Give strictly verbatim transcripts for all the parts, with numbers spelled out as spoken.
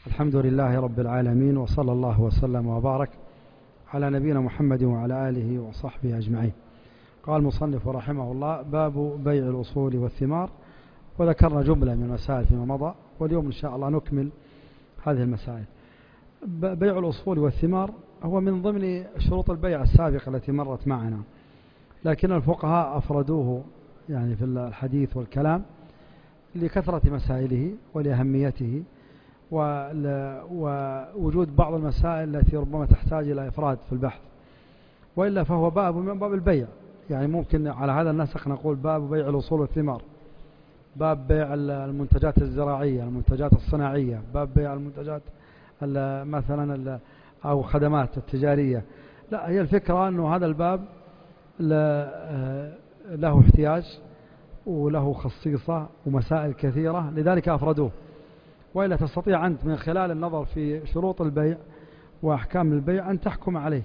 الحمد لله رب العالمين، وصلى الله وسلم وبارك على نبينا محمد وعلى آله وصحبه أجمعين. قال المصنف رحمه الله: باب بيع الأصول والثمار. وذكرنا جملة من المسائل فيما مضى، واليوم إن شاء الله نكمل هذه المسائل. بيع الأصول والثمار هو من ضمن شروط البيع السابقة التي مرت معنا، لكن الفقهاء أفردوه يعني في الحديث والكلام لكثرة مسائله ولأهميته ووجود بعض المسائل التي ربما تحتاج إلى إفراد في البحث، وإلا فهو باب من باب البيع. يعني ممكن على هذا النسق نقول باب بيع الأصول والثمار، باب بيع المنتجات الزراعية، المنتجات الصناعية، باب بيع المنتجات مثلا أو خدمات التجارية. لا، هي الفكرة أنه هذا الباب له احتياج وله خصيصة ومسائل كثيرة، لذلك أفردوه. وإلا تستطيع أنت من خلال النظر في شروط البيع وأحكام البيع أن تحكم عليه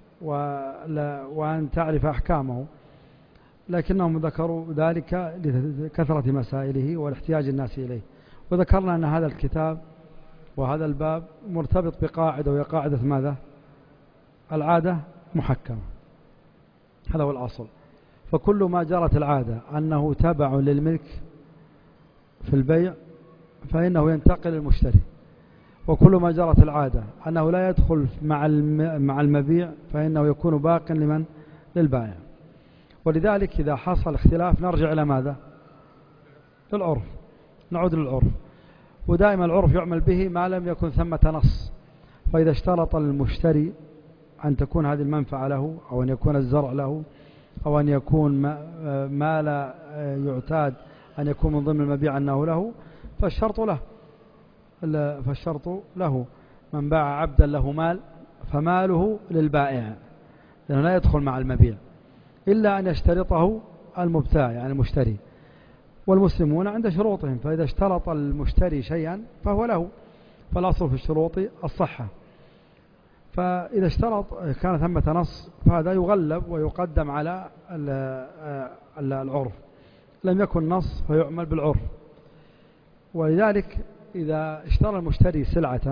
وأن تعرف أحكامه، لكنهم ذكروا ذلك لكثرة مسائله والاحتياج الناس إليه. وذكرنا أن هذا الكتاب وهذا الباب مرتبط بقاعدة، وهي قاعدة ماذا؟ العادة محكمة. هذا هو الأصل. فكل ما جرت العادة أنه تبع للملك في البيع فإنه ينتقل للمشتري، وكل ما جرت العادة أنه لا يدخل مع مع المبيع فإنه يكون باق لمن؟ للبائع. ولذلك إذا حصل اختلاف نرجع إلى ماذا؟ للعرف، نعود للعرف. ودائما العرف يعمل به ما لم يكن ثمة نص. فإذا اشترط المشتري أن تكون هذه المنفعة له، أو أن يكون الزرع له، أو أن يكون ما لا يعتاد أن يكون من ضمن المبيع أنه له، فالشرط له فالشرط له من باع عبدا له مال فماله للبائع، لأنه لا يدخل مع المبيع إلا أن يشترطه المبتاع يعني المشتري. والمسلمون عند شروطهم، فإذا اشترط المشتري شيئا فهو له، فالأصل في الشروط الصحة. فإذا اشترط كان ثمة نص فهذا يغلب ويقدم على العرف، لم يكن نص فيعمل بالعرف. ولذلك إذا اشترى المشتري سلعة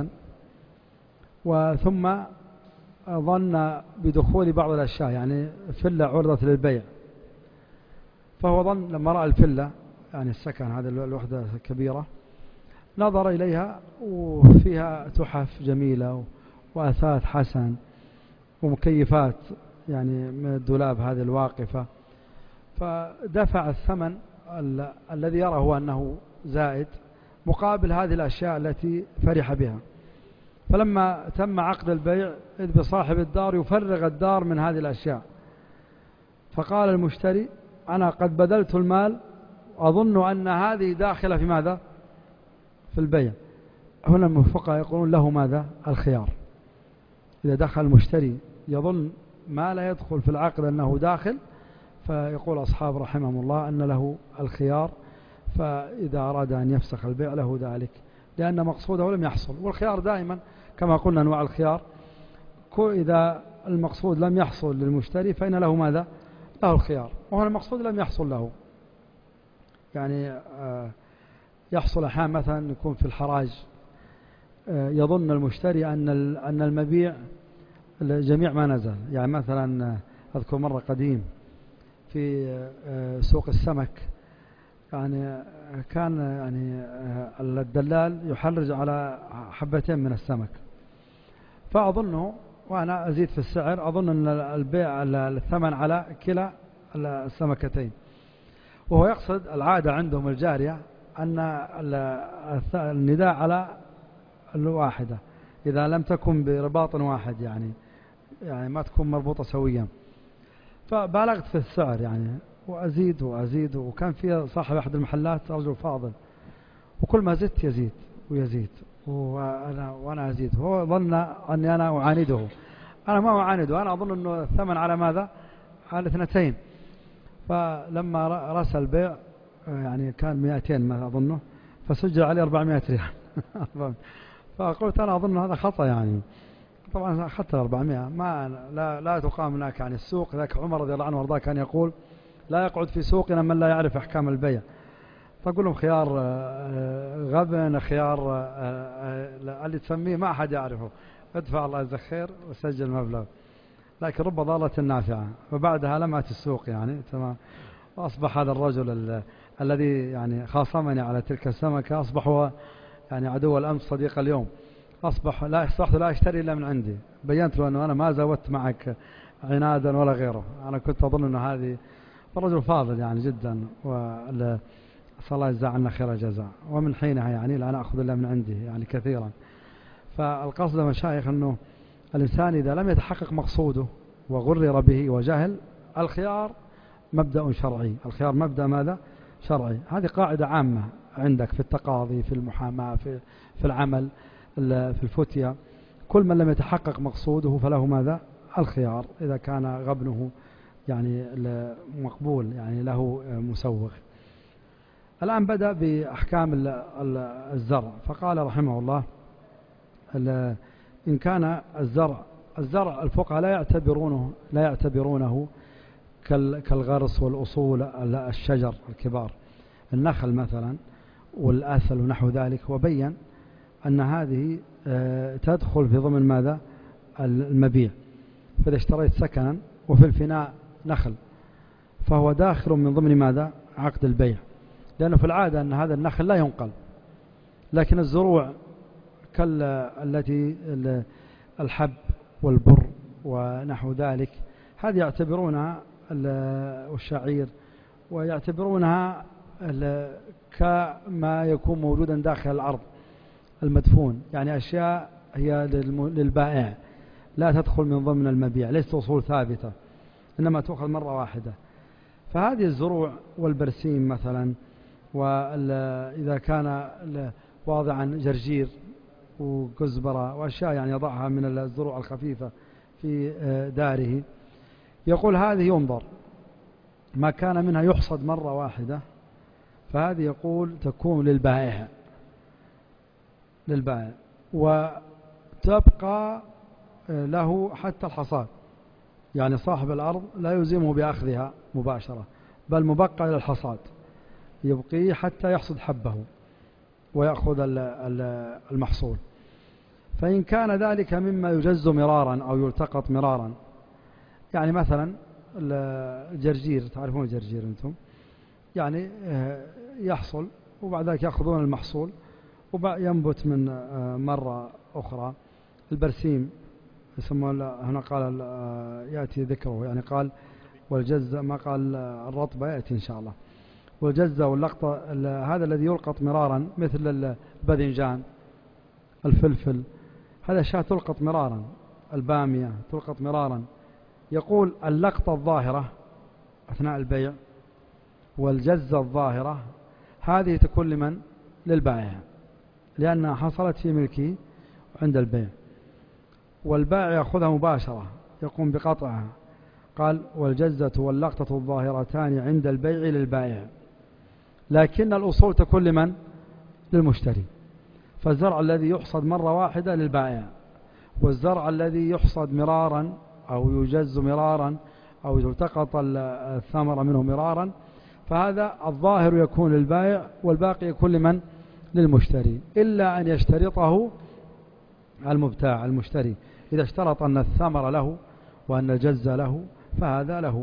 وثم ظن بدخول بعض الأشياء، يعني فلة عرضت للبيع، فهو ظن لما رأى الفلة يعني السكن هذه الوحدة كبيرة نظر إليها وفيها تحف جميلة وأثاث حسن ومكيفات يعني من الدولاب هذه الواقفة، فدفع الثمن ال الذي يرى هو أنه زائد مقابل هذه الأشياء التي فرح بها. فلما تم عقد البيع إذ بصاحب الدار يفرغ الدار من هذه الأشياء، فقال المشتري: أنا قد بذلت المال، أظن أن هذه داخلة في ماذا؟ في البيع. هنا الفقهاء يقولون له ماذا؟ الخيار. إذا دخل المشتري يظن ما لا يدخل في العقد أنه داخل، فيقول أصحاب رحمهم الله أن له الخيار، فإذا أراد أن يفسخ البيع له ذلك، لأن مقصوده لم يحصل. والخيار دائما كما قلنا أنواع الخيار، إذا المقصود لم يحصل للمشتري فإن له ماذا؟ له الخيار. وهنا المقصود لم يحصل له، يعني يحصل أحيانا مثلا يكون في الحراج يظن المشتري أن أن المبيع جميع ما نزل. يعني مثلا أذكر مرة قديم في سوق السمك، يعني كان يعني الدلال يحرج على حبتين من السمك، فأظنه وأنا أزيد في السعر أظن أن البيع الثمن على كلا السمكتين، وهو يقصد العادة عندهم الجارية أن النداء على الواحدة إذا لم تكن برباط واحد، يعني يعني ما تكون مربوطة سويا. فبالغت في السعر يعني وأزيد وأزيد، وكان في صاحب أحد المحلات رجل فاضل، وكل ما زدت يزيد ويزيد وأنا, وأنا أزيد. هو ظن أني أنا أعانده، أنا ما أعانده، أنا أظن أنه الثمن على ماذا؟ على اثنتين. فلما رأس البيع يعني كان مئتين ما أظنه، فسجل عليه أربعمائة ريال. فقلت أنا أظن هذا خطأ، يعني طبعا أخذت أربعمائة ما لا, لا تقام هناك يعني السوق. ذاك عمر رضي الله عنه وارضاه كان يقول: لا يقعد في سوقنا من لا يعرف أحكام البيع. فأقول لهم خيار غبن، خيار اللي تسميه ما أحد يعرفه، ادفع الله يجزاك خير وسجل مبلغ، لكن رب ضالة نافعة. وبعدها لمعت السوق يعني تمام، وأصبح هذا الرجل ال... الذي يعني خاصمني على تلك السمكة أصبح هو يعني عدو الأمس صديق اليوم. أصبح لا أصبحت لا أشتري إلا من عندي. بينت له أنه أنا ما زودت معك عنادا ولا غيره، أنا كنت أظن أنه هذه رجل فاضل يعني جدا، وصلى الله يجزاه عنا خير الجزاء. ومن حينها يعني لا نأخذ إلا من عنده يعني كثيرا. فالقصد مشايخ أنه الإنسان إذا لم يتحقق مقصوده وغرر به وجهل، الخيار مبدأ شرعي، الخيار مبدأ ماذا؟ شرعي. هذه قاعدة عامة عندك في التقاضي، في المحاماة، في, في العمل، في الفتية. كل من لم يتحقق مقصوده فله ماذا؟ الخيار، إذا كان غبنه يعني مقبول يعني له مسوغ. الآن بدأ بأحكام الزرع، فقال رحمه الله إن كان الزرع الزرع الفقهاء لا يعتبرونه لا يعتبرونه كالغرس والأصول الشجر الكبار، النخل مثلا والأثل ونحو ذلك. وبين أن هذه تدخل في ضمن ماذا؟ المبيع. فإذا اشتريت سكنا وفي الفناء نخل فهو داخل من ضمن ماذا؟ عقد البيع، لأنه في العادة أن هذا النخل لا ينقل. لكن الزروع كالتي الحب والبر ونحو ذلك هذه يعتبرونها والشعير ويعتبرونها كما يكون موجودا داخل الأرض المدفون، يعني أشياء هي للبائع لا تدخل من ضمن المبيع، ليست أصول ثابتة إنما تأخذ مرة واحدة. فهذه الزروع والبرسيم مثلا، وإذا كان واضعا جرجير وكزبرة وأشياء يعني يضعها من الزروع الخفيفة في داره، يقول هذه ينظر ما كان منها يحصد مرة واحدة، فهذه يقول تكون للبائع للبائع وتبقى له حتى الحصاد، يعني صاحب الأرض لا يلزمه بأخذها مباشرة بل مبقى إلى الحصاد، يبقيه حتى يحصد حبه ويأخذ المحصول. فإن كان ذلك مما يجز مرارا أو يلتقط مرارا، يعني مثلا الجرجير، تعرفون الجرجير أنتم، يعني يحصل وبعد ذلك يأخذون المحصول وينبت من مرة أخرى. البرسيم يسمون هنا قال يأتي ذكره، يعني قال والجزة ما قال الرطبة يأتي إن شاء الله. والجزة واللقطة هذا الذي يلقط مرارا مثل الباذنجان، الفلفل، هذا أشياء تلقط مرارا، البامية تلقط مرارا. يقول اللقطة الظاهرة أثناء البيع والجزة الظاهرة هذه تكون لمن؟ للبائع، لأنها حصلت في ملكه عند البيع، والبائع يأخذها مباشرة يقوم بقطعها. قال والجزة واللقطة الظاهرتان عند البيع للبائع، لكن الأصول تكون لمن؟ للمشتري. فالزرع الذي يحصد مرة واحدة للبائع، والزرع الذي يحصد مرارا أو يجز مرارا أو يلتقط الثمرة منه مرارا فهذا الظاهر يكون للبائع والباقي يكون لمن؟ للمشتري، إلا أن يشترطه المبتاع المشتري. إذا اشترط أن الثمر له وأن الجز له فهذا له.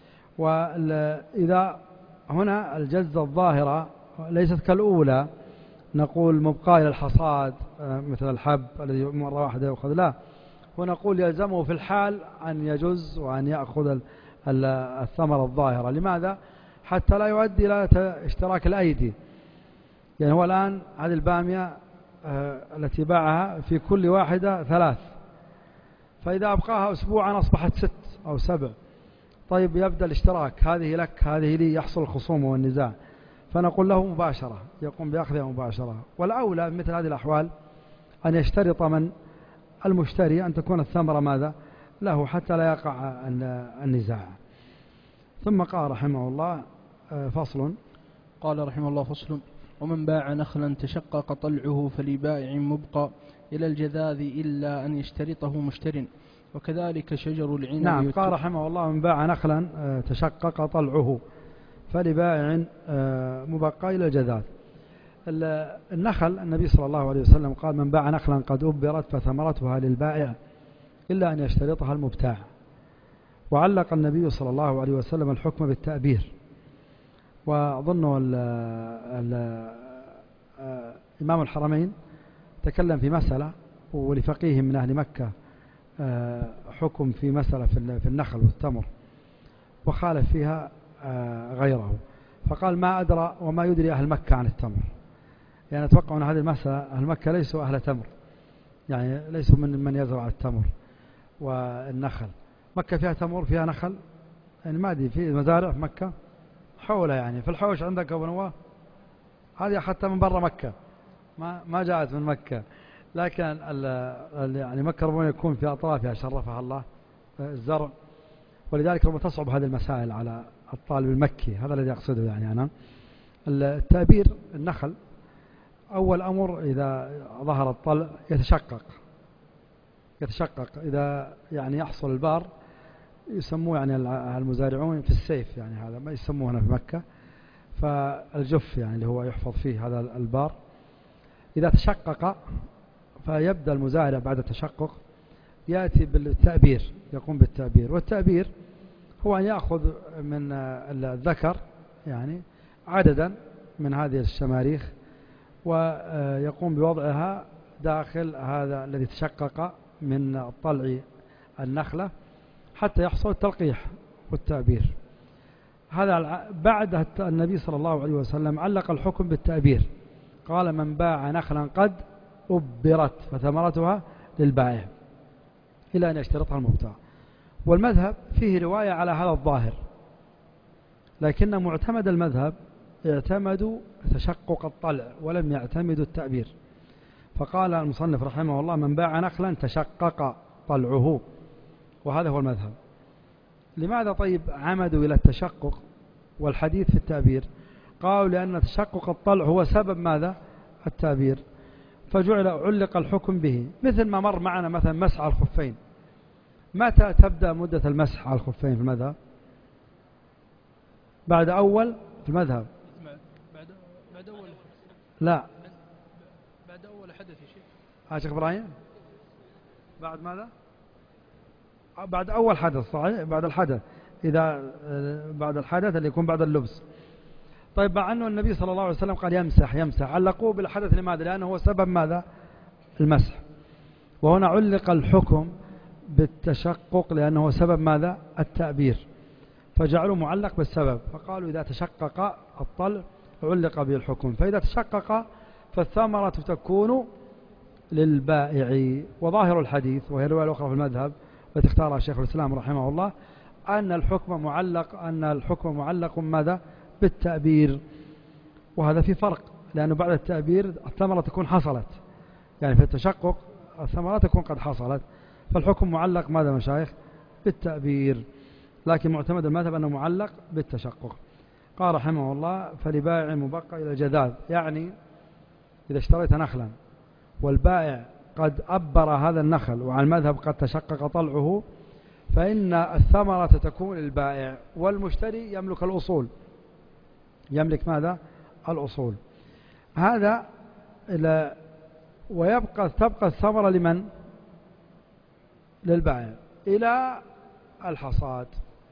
وإذا هنا الجزة الظاهرة ليست كالأولى نقول مبقى إلى الحصاد مثل الحب الذي مرة واحدة يأخذ، لا، ونقول يلزمه في الحال أن يجز وأن يأخذ الثمرة الظاهرة. لماذا؟ حتى لا يؤدي إلى اشتراك الأيدي. يعني هو الآن هذه البامية التي باعها في كل واحدة ثلاث، فإذا أبقاها أسبوعا أصبحت ست أو سبع. طيب يبدأ الاشتراك، هذه لك هذه لي، يحصل الخصومة والنزاع، فنقول له مباشرة يقوم بأخذها مباشرة. والأولى مثل هذه الأحوال أن يشترط من؟ المشتري أن تكون الثمرة ماذا؟ له حتى لا يقع النزاع. ثم قال رحمه الله فصل. قال رحمه الله فصل: ومن باع نخلا تشقق طلعه فلبائع مبقى إلى الجذاذ إلا أن يشترطه مشتر، وكذلك شجر العنب. نعم، قال رحمه الله من باع نخلا تشقق طلعه، فلبائع مبقى إلى الجذاذ. النخل النبي صلى الله عليه وسلم قال من باع نخلا قد أبرت فثمرتها للبائع إلا أن يشترطها المبتاع. وعلق النبي صلى الله عليه وسلم الحكم بالتأبير. وأظن إمام الحرمين تكلم في مسألة ولفقيه من أهل مكة حكم في مسألة في النخل والتمر وخالف فيها غيره، فقال ما أدرى وما يدري أهل مكة عن التمر. يعني أتوقع أن هذه المسألة أهل مكة ليسوا أهل تمر، يعني ليسوا من من يزرع التمر والنخل. مكة فيها تمر فيها نخل، يعني ما أدري في مزارع في مكة حولها، يعني في الحوش عندك أبو نواف هذه حتى من برا مكة ما ما جاءت من مكة، لكن يعني مكة ربما يكون في أطرافها شرفها الله الزرع، ولذلك ربما تصعب هذه المسائل على الطالب المكي. هذا الذي أقصده يعني أنا. التأبير النخل أول أمر إذا ظهر الطلع يتشقق يتشقق إذا يعني يحصل البار، يسموه يعني المزارعون في السيف، يعني هذا ما يسموه هنا في مكة، فالجف يعني اللي هو يحفظ فيه هذا البار. إذا تشقق فيبدأ المزارع بعد التشقق يأتي بالتأبير، يقوم بالتأبير. والتأبير هو أن يأخذ من الذكر يعني عددا من هذه الشماريخ ويقوم بوضعها داخل هذا الذي تشقق من طلع النخلة حتى يحصل التلقيح والتأبير. هذا بعد النبي صلى الله عليه وسلم علق الحكم بالتأبير، قال من باع نخلا قد أبرت فثمرتها للبائع إلى أن يشترطها المبتاع. والمذهب فيه رواية على هذا الظاهر، لكن معتمد المذهب اعتمدوا تشقق الطلع ولم يعتمدوا التأبير. فقال المصنف رحمه الله من باع نخلا تشقق طلعه، وهذا هو المذهب. لماذا طيب عمدوا إلى التشقق والحديث في التأبير؟ قالوا لأن تشقق الطلع هو سبب ماذا؟ التأبير، فجعل علق الحكم به. مثل ما مر معنا مثلا مسح على الخفين، متى تبدأ مدة المسح على الخفين في المذهب؟ بعد أول في المذهب بعد بعد أول لا بعد أول حدث يا شيخ. ها شيخ إبراهيم بعد ماذا؟ بعد أول حدث صحيح، بعد الحدث، إذا بعد الحدث اللي يكون بعد اللبس. طيب مع أنه النبي صلى الله عليه وسلم قال يمسح يمسح، علقوه بالحدث لماذا؟ لأنه هو سبب ماذا؟ المسح. وهنا علق الحكم بالتشقق لأنه هو سبب ماذا؟ التأبير، فجعلوا معلق بالسبب. فقالوا إذا تشقق الطلع علق به الحكم، فإذا تشقق فالثمرة تكون للبائع. وظاهر الحديث وهي الرواية الأخرى في المذهب التي اختارها شيخ الإسلام رحمه الله أن الحكم معلق أن الحكم معلق ماذا؟ بالتأبير. وهذا في فرق، لأنه بعد التأبير الثمرة تكون حصلت، يعني في التشقق الثمرة تكون قد حصلت، فالحكم معلق ماذا مشايخ؟ بالتأبير. لكن معتمد المذهب أنه معلق بالتشقق. قال رحمه الله فلبائع مبقى إلى الجذاذ، يعني إذا اشتريت نخلا والبائع قد أبر هذا النخل وعلى المذهب قد تشقق طلعه، فإن الثمرة تكون للبائع والمشتري يملك الأصول، يملك ماذا؟ الأصول. هذا إلى ويبقى تبقى الثمرة لمن؟ للبائع إلى الحصاد.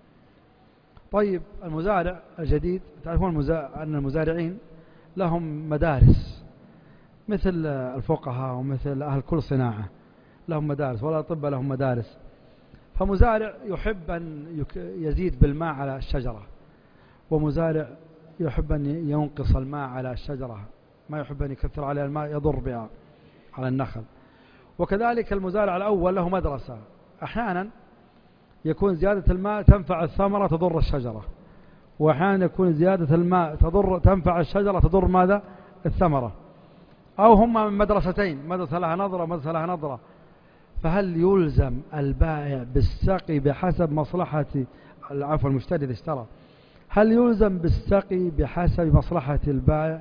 طيب المزارع الجديد، تعرفون أن المزارعين لهم مدارس مثل الفقهاء ومثل أهل كل صناعة لهم مدارس، والأطباء لهم مدارس. فمزارع يحب أن يزيد بالماء على الشجرة، ومزارع يحب أن ينقص الماء على الشجرة، ما يحب أن يكثر عليها الماء يضر بها على النخل. وكذلك المزارع الأول له مدرسة، أحيانا يكون زيادة الماء تنفع الثمرة تضر الشجرة، وأحيانا يكون زيادة الماء تضر تنفع الشجرة تضر ماذا؟ الثمرة. أو هما من مدرستين، مدرسة لها نظرة ومدرسة لها نظرة. فهل يلزم البائع بالسقي بحسب مصلحة العفو المشتري إذا اشترى، هل يلزم بالسقي بحسب مصلحة البائع؟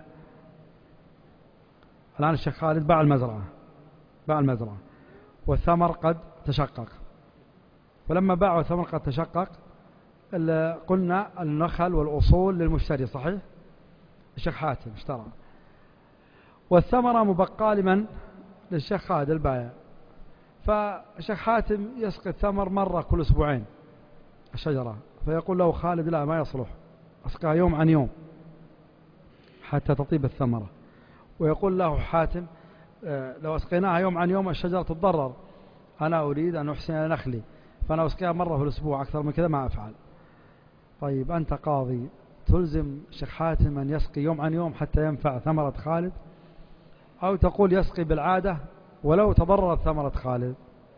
الآن الشيخ خالد باع المزرعة باع المزرعة والثمر قد تشقق، فلما باع والثمر قد تشقق قلنا النخل والأصول للمشتري صحيح؟ الشيخ حاتم اشترى، والثمرة مبقى لمن؟ للشيخ خالد البائع. فالشيخ حاتم يسقي الثمر مرة كل أسبوعين الشجرة، فيقول له خالد لا ما يصلح، أسقيها يوم عن يوم حتى تطيب الثمرة. ويقول له حاتم لو أسقيناها يوم عن يوم الشجرة تتضرر، أنا أريد أن أحسن نخلي، فأنا أسقيها مرة في الأسبوع، أكثر من كذا ما أفعل. طيب أنت قاضي تلزم الشيخ حاتم أن يسقي يوم عن يوم حتى ينفع ثمرة خالد، أو تقول يسقي بالعادة ولو تضررت ثمرة خالد؟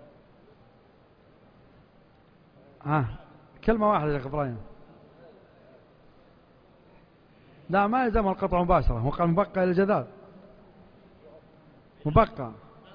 ها كلمة واحدة يا شيخ إبراهيم. لا ما يلزم القطع مباشرة، هو قال مبقى إلى الجذاب، مبقى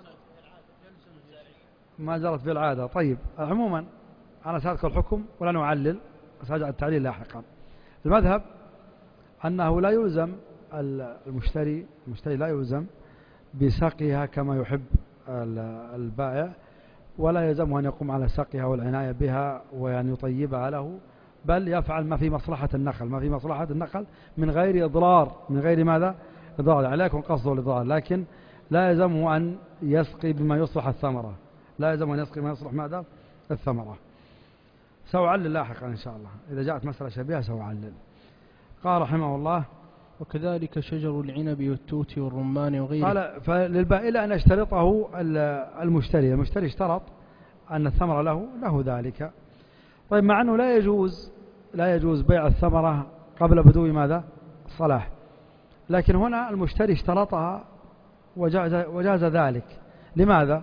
ما جرت بالعادة. طيب عموما أنا سأذكر الحكم ولا نعلل، سأجعل التعليل لاحقا. المذهب أنه لا يلزم المشتري المشتري لا يلزم بسقيها كما يحب البائع، ولا يلزمه أن يقوم على سقيها والعناية بها وأن يطيبها له، بل يفعل ما في مصلحة النخل، ما في مصلحة النخل من غير إضرار، من غير ماذا؟ إضرار، يعني لا يكون قصده الإضرار، لكن لا يلزمه أن يسقي بما يصلح الثمرة، لا يلزمه أن يسقي بما يصلح ماذا؟ الثمرة. سأعلل لاحقا إن شاء الله، إذا جاءت مسألة شبيهة سأعلل. قال رحمه الله وكذلك شجر العنب والتوت والرمان وغيره. قال فللبائع أن يشترطه المشتري، المشتري اشترط أن الثمرة له له ذلك. طيب مع أنه لا يجوز لا يجوز بيع الثمرة قبل بدو ماذا؟ الصلاح، لكن هنا المشتري اشترطها وجاز, وجاز ذلك. لماذا؟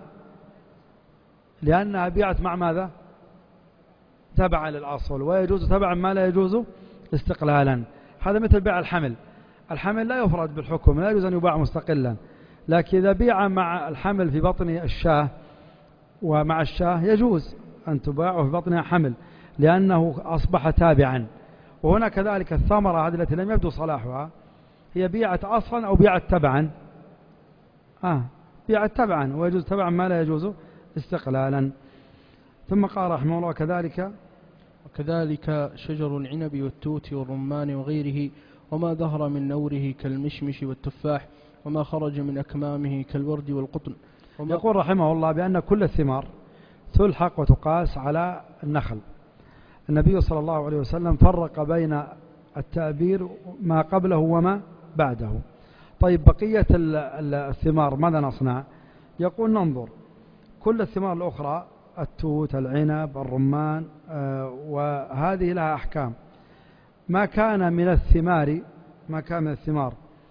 لأنها بيعت مع ماذا؟ تبعا للأصل، ويجوز تبعا ما لا يجوز استقلالا. هذا مثل بيع الحمل، الحمل لا يفرد بالحكم، لا يجوز أن يباع مستقلا، لكن إذا بيع مع الحمل في بطن الشاه ومع الشاه يجوز أن تباع في بطنها حمل، لأنه أصبح تابعا. وهنا كذلك الثمرة هذه التي لم يبدو صلاحها هي بيعت أصلا أو بيعت تبعا؟ آه بيعت تبعا، ويجوز تبعا ما لا يجوز استقلالا. ثم قال رحمه الله كذلك وكذلك شجر العنب والتوت والرمان وغيره، وما ظهر من نوره كالمشمش والتفاح، وما خرج من أكمامه كالورد والقطن. يقول رحمه الله بأن كل الثمار تلحق وتقاس على النخل. النبي صلى الله عليه وسلم فرق بين التأبير ما قبله وما بعده. طيب بقية الثمار ماذا نصنع؟ يقول ننظر كل الثمار الأخرى، التوت، العنب، الرمان، آه وهذه لها أحكام. ما كان من الثمار ما كان من الثمار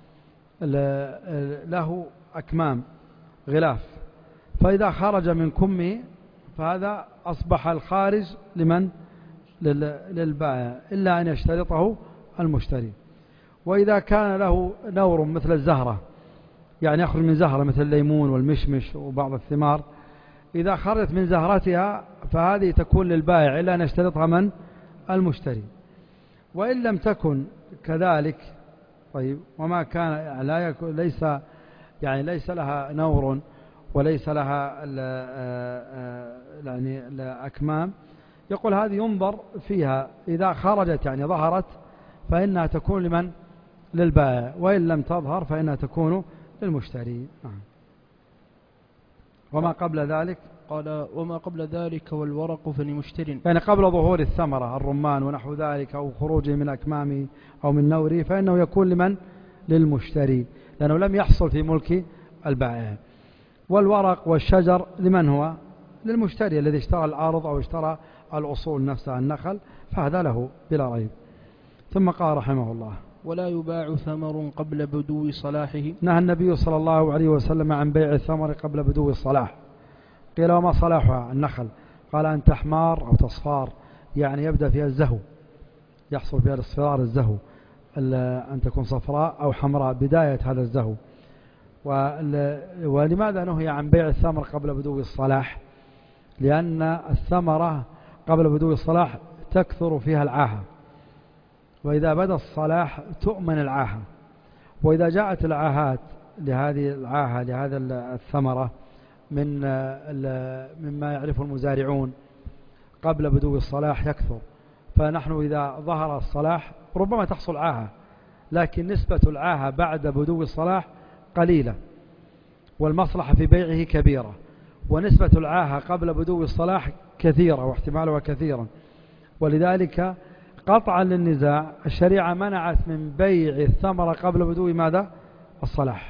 له أكمام غلاف، فإذا خرج من كمه فهذا أصبح الخارج لمن؟ للبائع، إلا أن يشترطه المشتري. وإذا كان له نور مثل الزهرة، يعني يخرج من زهرة مثل الليمون والمشمش وبعض الثمار، إذا خرجت من زهرتها فهذه تكون للبائع، إلا أن يشترطها من؟ المشتري. وإن لم تكن كذلك، طيب وما كان لا يكون ليس يعني ليس لها نور وليس لها يعني أكمام، يقول هذه ينظر فيها، إذا خرجت يعني ظهرت فإنها تكون لمن؟ للبائع، وإن لم تظهر فإنها تكون للمشتري. وما قبل ذلك قال وما قبل ذلك والورق فلمشتري، يعني قبل ظهور الثمرة الرمان ونحو ذلك أو خروجه من أكمامه أو من نوره فإنه يكون لمن؟ للمشتري، لأنه لم يحصل في ملك البائع. والورق والشجر لمن هو؟ للمشتري الذي اشترى العارض أو اشترى الأصول نفسها النخل، فهذا له بلا ريب. ثم قال رحمه الله ولا يباع ثمر قبل بدو صلاحه. نهى النبي صلى الله عليه وسلم عن بيع الثمر قبل بدو الصلاح. قيل وما صلاحها النخل؟ قال أن تحمار أو تصفار، يعني يبدأ فيها الزهو، يحصل فيها الاصفرار الزهو، أن تكون صفراء أو حمراء بداية هذا الزهو. ولماذا نهي عن بيع الثمر قبل بدو الصلاح؟ لأن الثمرة قبل بدو الصلاح تكثر فيها العاهة، وإذا بدا الصلاح تؤمن العاهة، وإذا جاءت العاهات لهذه العاهة لهذا الثمرة من مما يعرفه المزارعون قبل بدو الصلاح يكثر، فنحن إذا ظهر الصلاح ربما تحصل عاهة، لكن نسبة العاهة بعد بدو الصلاح قليلة، والمصلحة في بيعه كبيرة، ونسبة العاهة قبل بدو الصلاح كثيرة واحتمالها كثيرا. ولذلك قطعا للنزاع الشريعة منعت من بيع الثمرة قبل بدو ماذا؟ الصلاح.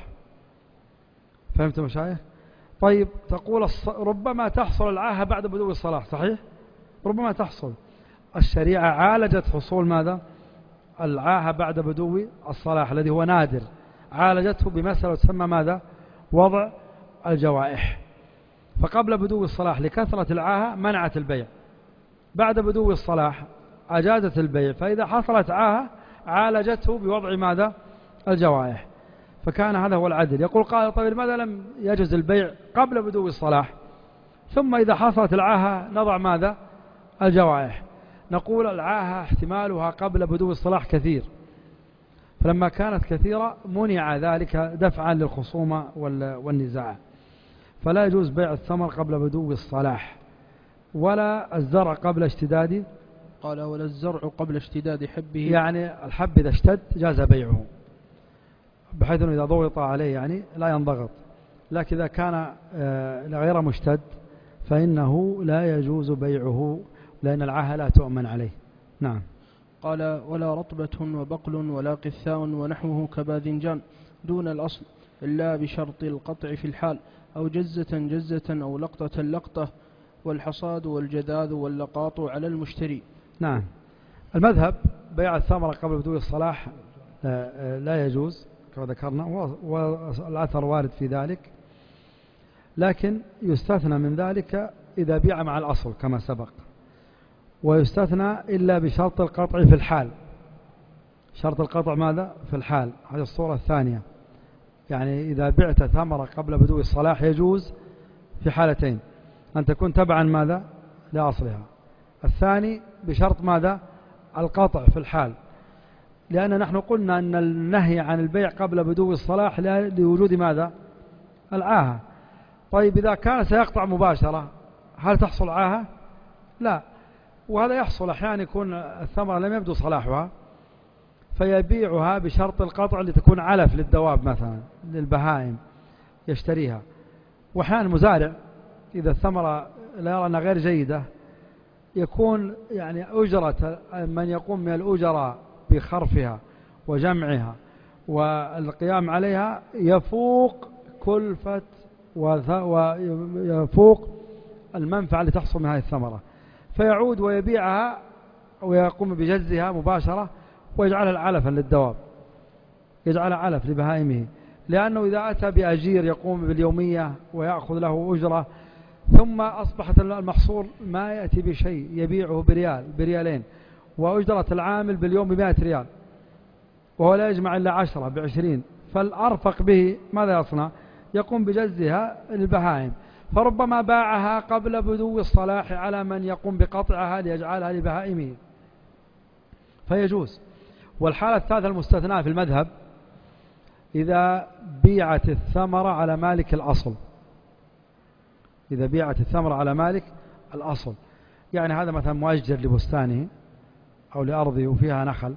فهمت مشايخ؟ طيب تقول ربما تحصل العاهة بعد بدو الصلاح، صحيح؟ ربما تحصل. الشريعة عالجت حصول ماذا؟ العاهة بعد بدو الصلاح الذي هو نادر، عالجته بمسألة تسمى ماذا؟ وضع الجوائح. فقبل بدو الصلاح لكثرة العاهة منعت البيع، بعد بدو الصلاح أجازت البيع، فإذا حصلت عاهة عالجته بوضع ماذا؟ الجوائح. فكان هذا هو العدل. يقول قال طيب لماذا لم يجوز البيع قبل بدو الصلاح ثم إذا حصلت العاهة نضع ماذا؟ الجوائح. نقول العاهة احتمالها قبل بدو الصلاح كثير، فلما كانت كثيرة منع ذلك دفعا للخصومة والنزاع. فلا يجوز بيع الثمر قبل بدو الصلاح، ولا الزرع قبل اشتداد. قال ولا الزرع قبل اشتداد حبه، يعني الحب إذا اشتد جاز بيعه، بحيث أنه إذا ضغط عليه يعني لا ينضغط، لكن إذا كان غير مشتد فإنه لا يجوز بيعه، لأن العاهة لا تؤمن عليه. نعم. قال ولا رطبة وبقل ولا قثاء ونحوه كباذنجان دون الأصل إلا بشرط القطع في الحال، أو جزة جزة أو لقطة لقطة، والحصاد والجذاذ واللقاط على المشتري. نعم. المذهب بيع الثمرة قبل بدو الصلاح لا يجوز كما ذكرنا، والأثر وارد في ذلك، لكن يستثنى من ذلك إذا بيع مع الأصل كما سبق، ويستثنى إلا بشرط القطع في الحال. شرط القطع ماذا؟ في الحال. هذه الصورة الثانية، يعني إذا بعت ثمرة قبل بدو الصلاح يجوز في حالتين: أن تكون تبعا ماذا؟ لأصلها. الثاني بشرط ماذا؟ القطع في الحال، لأن نحن قلنا أن النهي عن البيع قبل بدو الصلاح لوجود ماذا؟ العاهة. طيب إذا كان سيقطع مباشرة هل تحصل عاهة؟ لا. وهذا يحصل أحيانا، يكون الثمرة لم يبدو صلاحها فيبيعها بشرط القطع لتكون علف للدواب مثلا، للبهائم يشتريها. وأحيانا مزارع إذا الثمرة لا يرى أنها غير جيدة يكون يعني أجرة من يقوم من الأجراء بخرفها وجمعها والقيام عليها يفوق كلفة ويفوق المنفعة اللي تحصل من هذه الثمرة، فيعود ويبيعها ويقوم بجزها مباشرة ويجعلها العلفا للدواب، يجعلها علف لبهائمه، لأنه إذا أتى بأجير يقوم باليومية ويأخذ له أجرة ثم أصبحت المحصول ما يأتي بشيء يبيعه بريال بريالين، وأجرة العامل باليوم بمائة ريال، وهو لا يجمع إلا عشرة بعشرين، فالأرفق به ماذا يصنع؟ يقوم بجزها للبهائم، فربما باعها قبل بدو الصلاح على من يقوم بقطعها ليجعلها لبهائمه، فيجوز. والحالة الثالثة المستثناء في المذهب إذا بيعت الثمرة على مالك الأصل، إذا بيعت الثمرة على مالك الأصل، يعني هذا مثلا مؤجر لبستانه أو لأرضه وفيها نخل،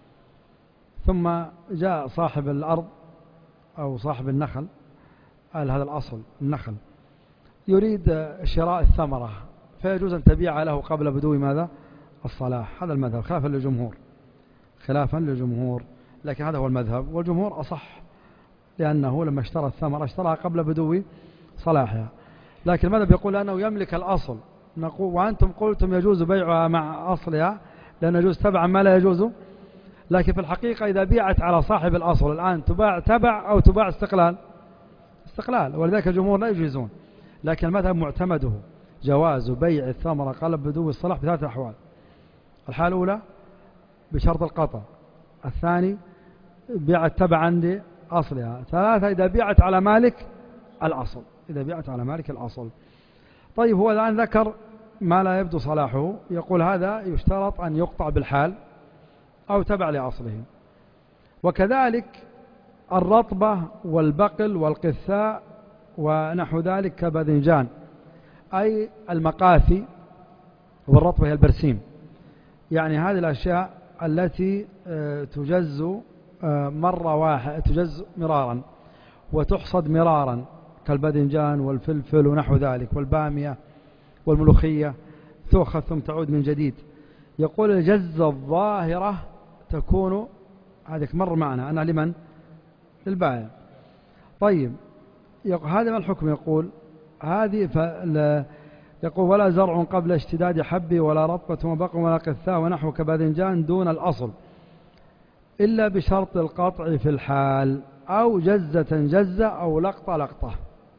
ثم جاء صاحب الأرض أو صاحب النخل قال هذا الأصل النخل يريد شراء الثمرة، فيجوز أن تبيع له قبل بدو ماذا؟ الصلاح. هذا المذهب خلافا للجمهور، خلافا للجمهور، لكن هذا هو المذهب، والجمهور أصح، لأنه لما اشترى الثمرة اشتراها قبل بدو صلاحها. لكن المذهب يقول أنه يملك الأصل، نقول وأنتم قلتم يجوز بيعها مع أصلها لأن يجوز تبعا ما لا يجوز، لكن في الحقيقة إذا بيعت على صاحب الأصل الآن تباع تبع أو تباع استقلال استقلال، ولذلك الجمهور لا يجيزون. لكن المذهب معتمده جواز بيع الثمرة قبل بدو الصلاح بثلاث أحوال: الحالة الأولى بشرط القطع، الثاني بيعت تبعا لأصلها، ثلاثة إذا بيعت على مالك الأصل، إذا بيعت على مالك الأصل. طيب هو الآن ذكر ما لا يبدو صلاحه، يقول هذا يشترط أن يقطع بالحال أو تبع لأصله. وكذلك الرطبة والبقل والقثاء ونحو ذلك كباذنجان، أي المقاثي، والرطبة هي البرسيم، يعني هذه الأشياء التي تجز مرة واحدة، تجز مرارا وتحصد مرارا، كالباذنجان والفلفل ونحو ذلك والبامية والملوخية، تؤخذ ثم تعود من جديد. يقول الجزة الظاهرة تكون، هذه مر معنا أنا لمن؟ للبائع. طيب هذا ما الحكم؟ يقول هذه فلا يقول ولا زرع قبل اشتداد حبه ولا رطبة وبق ولا قثاء ونحو كباذنجان دون الأصل إلا بشرط القطع في الحال، أو جزة جزة أو لقطة لقطة.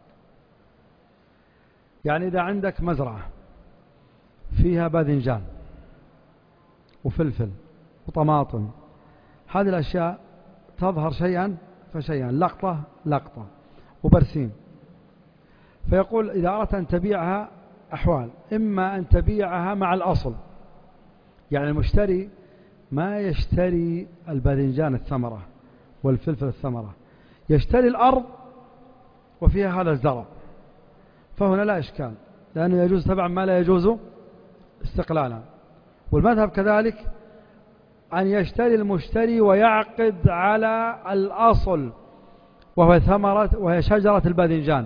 يعني إذا عندك مزرعة فيها باذنجان وفلفل وطماطم، هذه الأشياء تظهر شيئا فشيئا، لقطة لقطة وبرسيم. فيقول إذا أردت أن تبيعها أحوال، إما أن تبيعها مع الأصل، يعني المشتري ما يشتري الباذنجان الثمرة والفلفل الثمرة، يشتري الأرض وفيها هذا الزرع، فهنا لا إشكال، لأنه يجوز تبعا ما لا يجوز استقلالا. والمذهب كذلك أن يشتري المشتري ويعقد على الأصل وهو ثمرة وهي شجرة الباذنجان،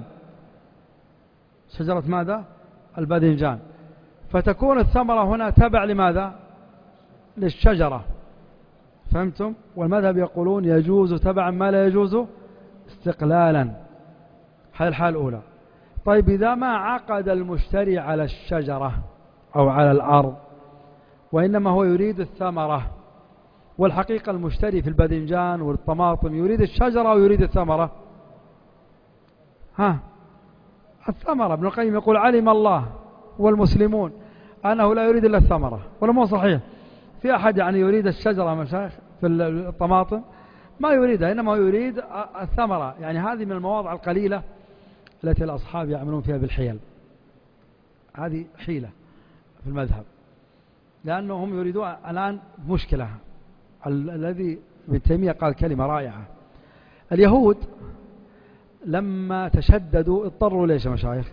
شجرة ماذا؟ الباذنجان، فتكون الثمرة هنا تبع لماذا؟ للشجرة، فهمتم؟ والمذهب يقولون يجوز تبعا ما لا يجوز استقلالا. هذه الحالة الأولى. طيب إذا ما عقد المشتري على الشجرة أو على الأرض وإنما هو يريد الثمرة، والحقيقة المشتري في الباذنجان والطماطم يريد الشجرة أو يريد الثمرة؟ ها الثمرة. ابن القيم يقول علم الله والمسلمون أنه لا يريد إلا الثمرة، ولا مو صحيح؟ في أحد يعني يريد الشجرة مشايخ في الطماطم؟ ما يريدها، إنما يريد الثمرة. يعني هذه من المواضع القليلة التي الأصحاب يعملون فيها بالحيل، هذه حيلة في المذهب، لأنهم يريدون الآن مشكلة. الذي ابن تيمية قال كلمة رائعة، اليهود لما تشددوا اضطروا ليش يا مشايخ؟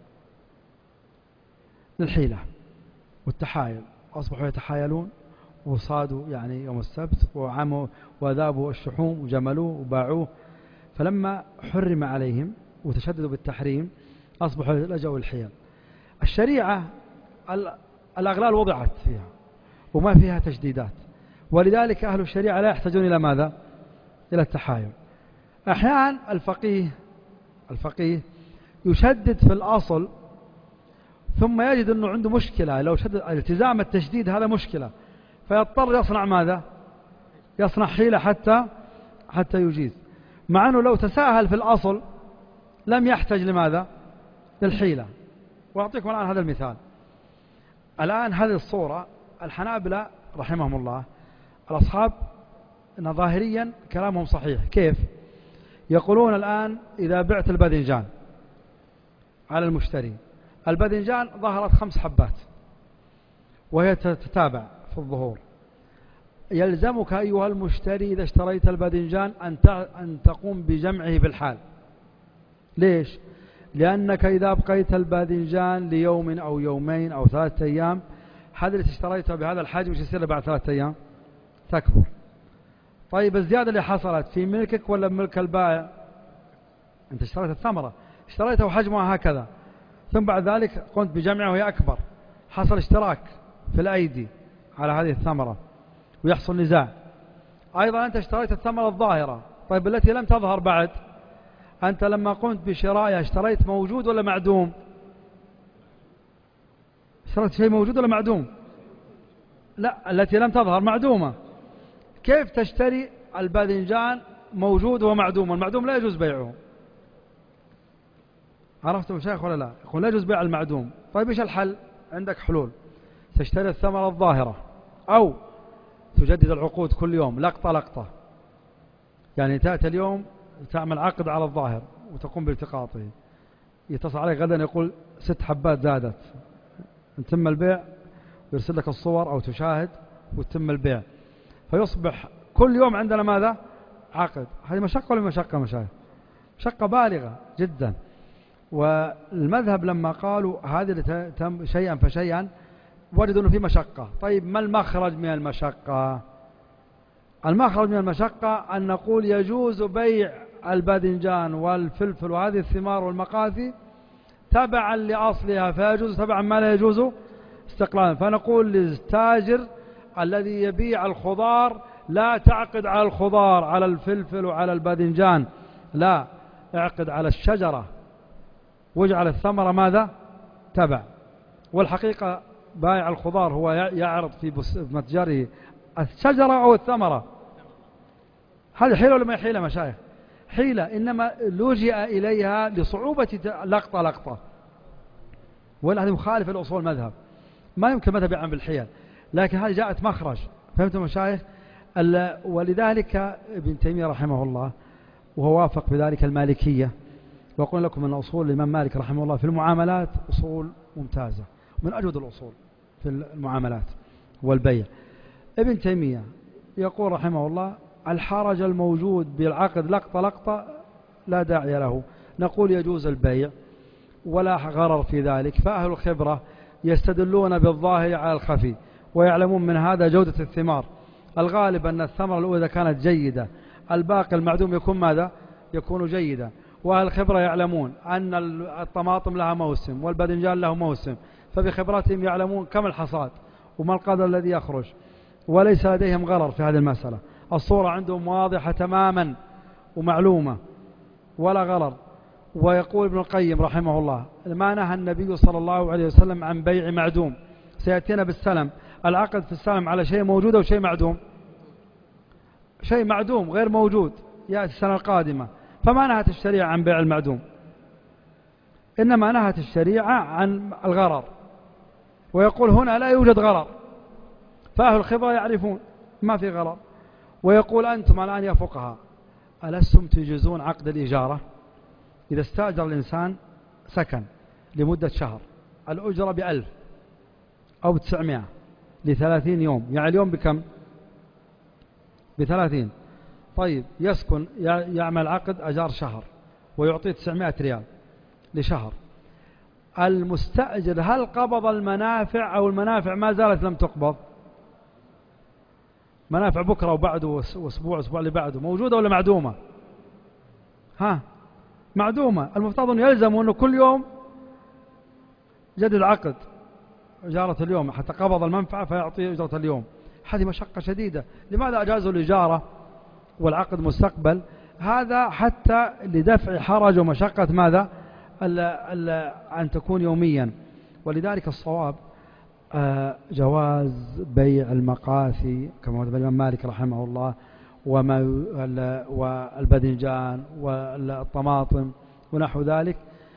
للحيلة والتحايل، أصبحوا يتحايلون وصادوا يعني يوم السبت وعموا وذابوا الشحوم وجملوه وباعوه، فلما حرم عليهم وتشددوا بالتحريم أصبحوا لجأوا الحيل. الشريعة الأغلال وضعت فيها وما فيها تشديدات، ولذلك أهل الشريعة لا يحتاجون إلى ماذا؟ إلى التحايل. أحيانا الفقيه الفقيه يشدد في الأصل ثم يجد أنه عنده مشكلة، لو شدد التزام التشديد هذا مشكلة، فيضطر يصنع ماذا؟ يصنع حيلة حتى حتى يجيز، مع أنه لو تساهل في الأصل لم يحتاج لماذا؟ للحيلة. وأعطيكم الآن هذا المثال. الآن هذه الصورة الحنابلة رحمهم الله الأصحاب إن ظاهريا كلامهم صحيح. كيف؟ يقولون الآن إذا بعت الباذنجان على المشتري، الباذنجان ظهرت خمس حبات وهي تتابع في الظهور، يلزمك أيها المشتري إذا اشتريت الباذنجان أن تقوم بجمعه بالحال. ليش؟ لأنك إذا بقيت الباذنجان ليوم أو يومين أو ثلاثة أيام، هذا اللي اشتريته بهذا الحجم وش يصير بعد ثلاثة أيام؟ تكبر. طيب الزيادة اللي حصلت في ملكك ولا بملك البائع؟ أنت اشتريت الثمرة، اشتريتها وحجمها هكذا، ثم بعد ذلك قمت بجمعها وهي أكبر، حصل اشتراك في الأيدي على هذه الثمرة ويحصل نزاع. أيضا أنت اشتريت الثمرة الظاهرة، طيب التي لم تظهر بعد، أنت لما قمت بشرائها اشتريت موجود ولا معدوم؟ اشتريت شيء موجود ولا معدوم؟ لا، التي لم تظهر معدومة. كيف تشتري الباذنجان موجود ومعدوم؟ المعدوم لا يجوز بيعه. عرفتم شيخ ولا لا؟ يقول لا يجوز بيع المعدوم. طيب ايش الحل؟ عندك حلول. تشتري الثمرة الظاهرة، أو تجدد العقود كل يوم لقطة لقطة، يعني تأتي اليوم تعمل عقد على الظاهر وتقوم بالتقاطه، يتصل عليك غدا يقول ست حبات زادت، تم البيع ويرسل لك الصور أو تشاهد وتم البيع، فيصبح كل يوم عندنا ماذا؟ عقد. هذه مشقة ولا مشقة مشاهد؟ مشقة بالغة جدا. والمذهب لما قالوا هذه شيئا فشيئا وجدوا أنه في مشقة. طيب ما المخرج من المشقة؟ المخرج من المشقة أن نقول يجوز بيع الباذنجان والفلفل وهذه الثمار والمقاثي تبعا لأصلها، فيجوز تبعا ما لا يجوز استقلالا. فنقول للتاجر الذي يبيع الخضار لا تعقد على الخضار، على الفلفل وعلى الباذنجان، لا، اعقد على الشجرة واجعل الثمرة ماذا؟ تبع. والحقيقة بائع الخضار هو يعرض في متجره الشجرة أو الثمرة. هذه حيلة ولا ما حيلة مشايخ؟ حيلة، إنما لجئ إليها لصعوبة لقطة لقطة، ولا هذه مخالفة لأصول المذهب، ما يمكن مذهب يعمل بالحيل، لكن هذه جاءت مخرج. فهمتم مشايخ؟ ولذلك ابن تيمية رحمه الله وهو وافق بذلك المالكية، وأقول لكم أن أصول الإمام مالك رحمه الله في المعاملات أصول ممتازة من أجود الأصول في المعاملات والبيع. ابن تيمية يقول رحمه الله الحرج الموجود بالعقد لقطة لقطة لا داعي له، نقول يجوز البيع ولا غرر في ذلك. فأهل الخبرة يستدلون بالظاهر على الخفي، ويعلمون من هذا جودة الثمار. الغالب أن الثمرة الأولى إذا كانت جيدة الباقي المعدوم يكون ماذا؟ يكون جيدا. وأهل الخبرة يعلمون أن الطماطم لها موسم والباذنجان له موسم، فبخبرتهم يعلمون كم الحصاد وما القدر الذي يخرج، وليس لديهم غرر في هذه المسألة. الصورة عندهم واضحة تماما ومعلومة ولا غرر. ويقول ابن القيم رحمه الله ما نهى النبي صلى الله عليه وسلم عن بيع معدوم. سيأتينا بالسلم، العقد في السلم على شيء موجود أو شيء معدوم؟ شيء معدوم غير موجود يأتي السنة القادمة. فما نهت الشريعة عن بيع المعدوم، إنما نهت الشريعة عن الغرر. ويقول هنا لا يوجد غرر، فأهل الخبرة يعرفون ما في غرر. ويقول أنتم الآن يا فقهاء ألستم تجيزون عقد الإجارة؟ إذا استأجر الإنسان سكن لمدة شهر الأجرة بألف أو بتسعمائة لثلاثين يوم، يعني اليوم بكم؟ بثلاثين. طيب يسكن يعمل عقد أجار شهر ويعطيه تسعمائة ريال لشهر. المستأجر هل قبض المنافع أو المنافع ما زالت لم تقبض؟ منافع بكرة وبعده واسبوع اسبوع اللي بعده موجودة ولا معدومة؟ ها معدومة. المفترض أنه يلزم أنه كل يوم جدد عقد إجارة اليوم حتى قبض المنفعة فيعطيه إجارة اليوم. هذه مشقة شديدة. لماذا أجازوا الإجارة والعقد مستقبل؟ هذا حتى لدفع حرج ومشقة ماذا؟ ألا ألا أن تكون يوميا. ولذلك الصواب آه جواز بيع المقاثي كما قال الإمام مالك رحمه الله وما والباذنجان والطماطم ونحو ذلك،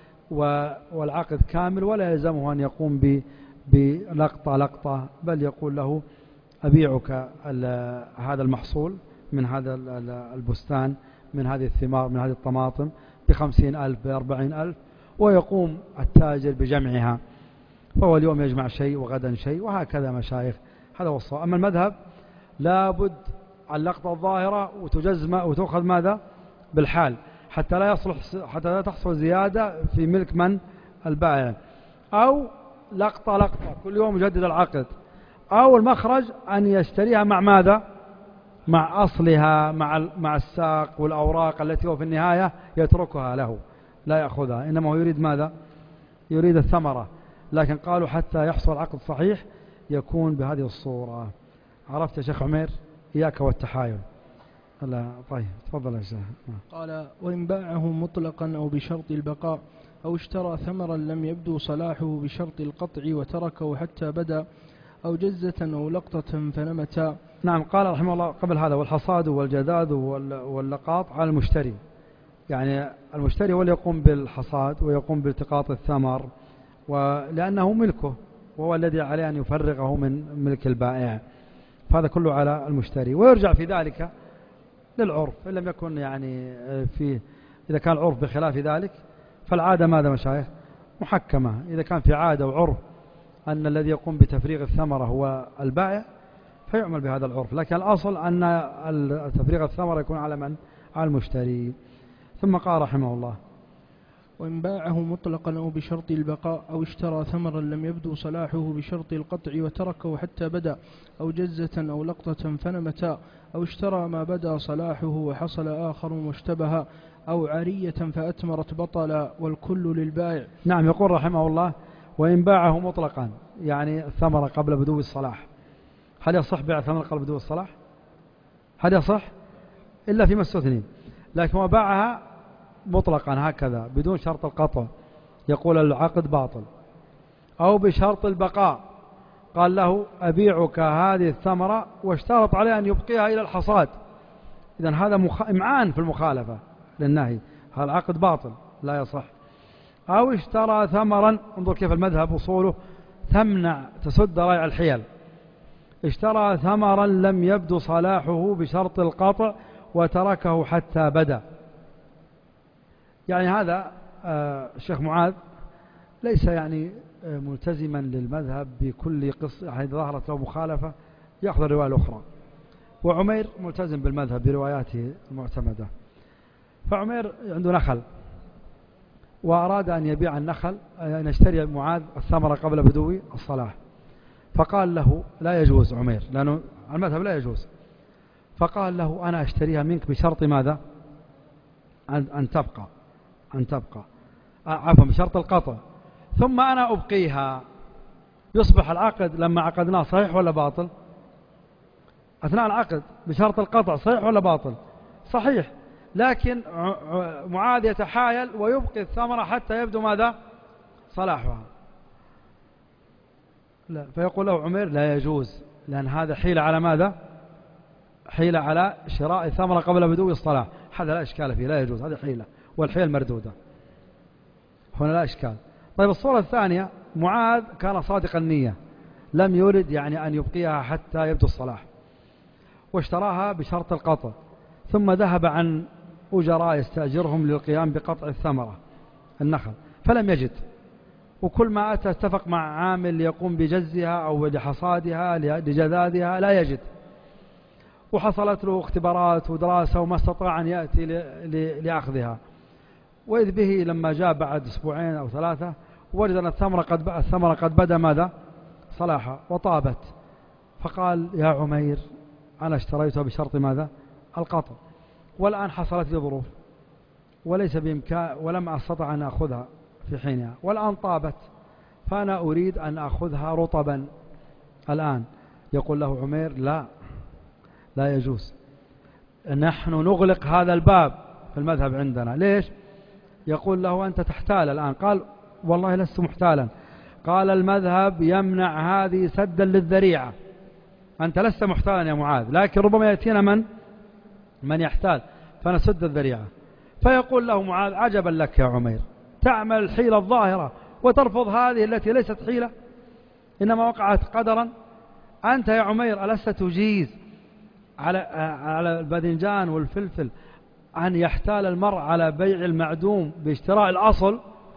والعقد كامل ولا يلزمه أن يقوم بلقطة لقطة، بل يقول له أبيعك هذا المحصول من هذا البستان من هذه الثمار من هذه الطماطم بخمسين ألف بأربعين ألف، ويقوم التاجر بجمعها، فهو اليوم يجمع شيء وغدا شيء وهكذا مشايخ. هذا هو الصواب. أما المذهب لابد اللقطة الظاهرة وتجزم وتأخذ ماذا؟ بالحال، حتى لا يصلح حتى لا تحصل زيادة في ملك من؟ البائع. أو لقطة لقطة كل يوم يجدد العقد، أو المخرج أن يشتريها مع ماذا؟ مع أصلها، مع مع الساق والأوراق التي هو في النهاية يتركها له لا يأخذها، إنما هو يريد ماذا؟ يريد الثمرة. لكن قالوا حتى يحصل عقد صحيح يكون بهذه الصورة. عرفت يا شيخ عمير؟ إياك والتحايل. لا طيب تفضل يا شيخ. قال وإن باعه مطلقا أو بشرط البقاء أو اشترى ثمرا لم يبدو صلاحه بشرط القطع وتركه حتى بدا أو جزة أو لقطة فنمتا. نعم. قال رحمه الله قبل هذا والحصاد والجذاذ واللقاط على المشتري، يعني المشتري هو اللي يقوم بالحصاد ويقوم بالتقاط الثمر ولأنه ملكه وهو الذي عليه أن يفرغه من ملك البائع، فهذا كله على المشتري. ويرجع في ذلك للعرف إن لم يكن يعني فيه، إذا كان العرف بخلاف ذلك فالعادة ماذا مشايخ؟ محكمة. إذا كان في عادة وعرف أن الذي يقوم بتفريغ الثمرة هو البائع فيعمل بهذا العرف، لكن الأصل أن تفريغ الثمرة يكون على من؟ على المشتري. ثم قال رحمه الله وإن باعه مطلقا أو بشرط البقاء، أو اشترى ثمرا لم يبدو صلاحه بشرط القطع وتركه حتى بدا، أو جزة أو لقطة فنمتا، أو اشترى ما بدا صلاحه وحصل آخر مشتبها، أو عارية فأتمرت بطلا، والكل للبائع. نعم. يقول رحمه الله: وإن باعه مطلقا، يعني الثمرة قبل بدو الصلاح، هل يصح بيع الثمرة قبل بدو الصلاح؟ هل يصح؟ إلا فيما استثني. لكن ما باعها مطلقا هكذا بدون شرط القطع، يقول العقد باطل. أو بشرط البقاء، قال له: أبيعك هذه الثمرة، واشترط عليه أن يبقيها إلى الحصاد. إذن هذا مخ... إمعان في المخالفة للنهي، هذا العقد باطل لا يصح. أو اشترى ثمرا، انظر كيف المذهب أصوله تمنع تسد رائع الحيل. اشترى ثمرا لم يبدو صلاحه بشرط القطع وتركه حتى بدا. يعني هذا آه الشيخ معاذ ليس يعني آه ملتزما للمذهب بكل قصة، يعني ظهرت له مخالفة يأخذ الرواية الأخرى. وعمير ملتزم بالمذهب برواياته المعتمدة. فعمير عنده نخل وأراد أن يبيع النخل، أن يشتري معاذ الثمرة قبل بدو الصلاح، فقال له: لا يجوز عمير، لأنه المذهب لا يجوز. فقال له: أنا أشتريها منك بشرط ماذا؟ أن, أن تبقى أن تبقى عفوا بشرط القطع، ثم أنا أبقيها. يصبح العقد لما عقدناه صحيح ولا باطل؟ أثناء العقد بشرط القطع صحيح ولا باطل؟ صحيح. لكن معاذ يتحايل ويبقي الثمرة حتى يبدو ماذا؟ صلاحها. لا. فيقول له عمير: لا يجوز، لأن هذا حيلة على ماذا؟ حيلة على شراء الثمرة قبل بدو الصلاح. هذا لا إشكال فيه، لا يجوز، هذه حيلة، والحيل مردودة، هنا لا إشكال. طيب الصورة الثانية: معاذ كان صادق النية، لم يرد يعني أن يبقيها حتى يبدو الصلاح، واشتراها بشرط القطع، ثم ذهب عن أجراء يستأجرهم للقيام بقطع الثمرة النخل، فلم يجد. وكل ما أتى اتفق مع عامل يقوم بجزها أو لحصادها لجذاذها، لا يجد. وحصلت له اختبارات ودراسة وما استطاع أن يأتي لأخذها. وإذ به لما جاء بعد أسبوعين أو ثلاثة وجد أن الثمرة قد الثمرة قد بدأ ماذا؟ صلاحها وطابت. فقال: يا عمير، أنا اشتريتها بشرط ماذا؟ القطع، والآن حصلت لي ظروف وليس بإمكان ولم أستطع أن أخذها في حينها، والآن طابت، فأنا أريد أن أخذها رطبا الآن. يقول له عمير: لا لا يجوز، نحن نغلق هذا الباب في المذهب عندنا. ليش؟ يقول له: أنت تحتال الآن. قال: والله لست محتالا. قال: المذهب يمنع هذه سدا للذريعة. أنت لست محتالا يا معاذ، لكن ربما يأتينا من من يحتال فنسد الذريعة. فيقول له معاذ: عجبا لك يا عمير، تعمل الحيلة الظاهرة وترفض هذه التي ليست حيلة، إنما وقعت قدرا. أنت يا عمير ألست تجيز على على الباذنجان والفلفل أن يحتال المرء على بيع المعدوم باشتراء الأصل؟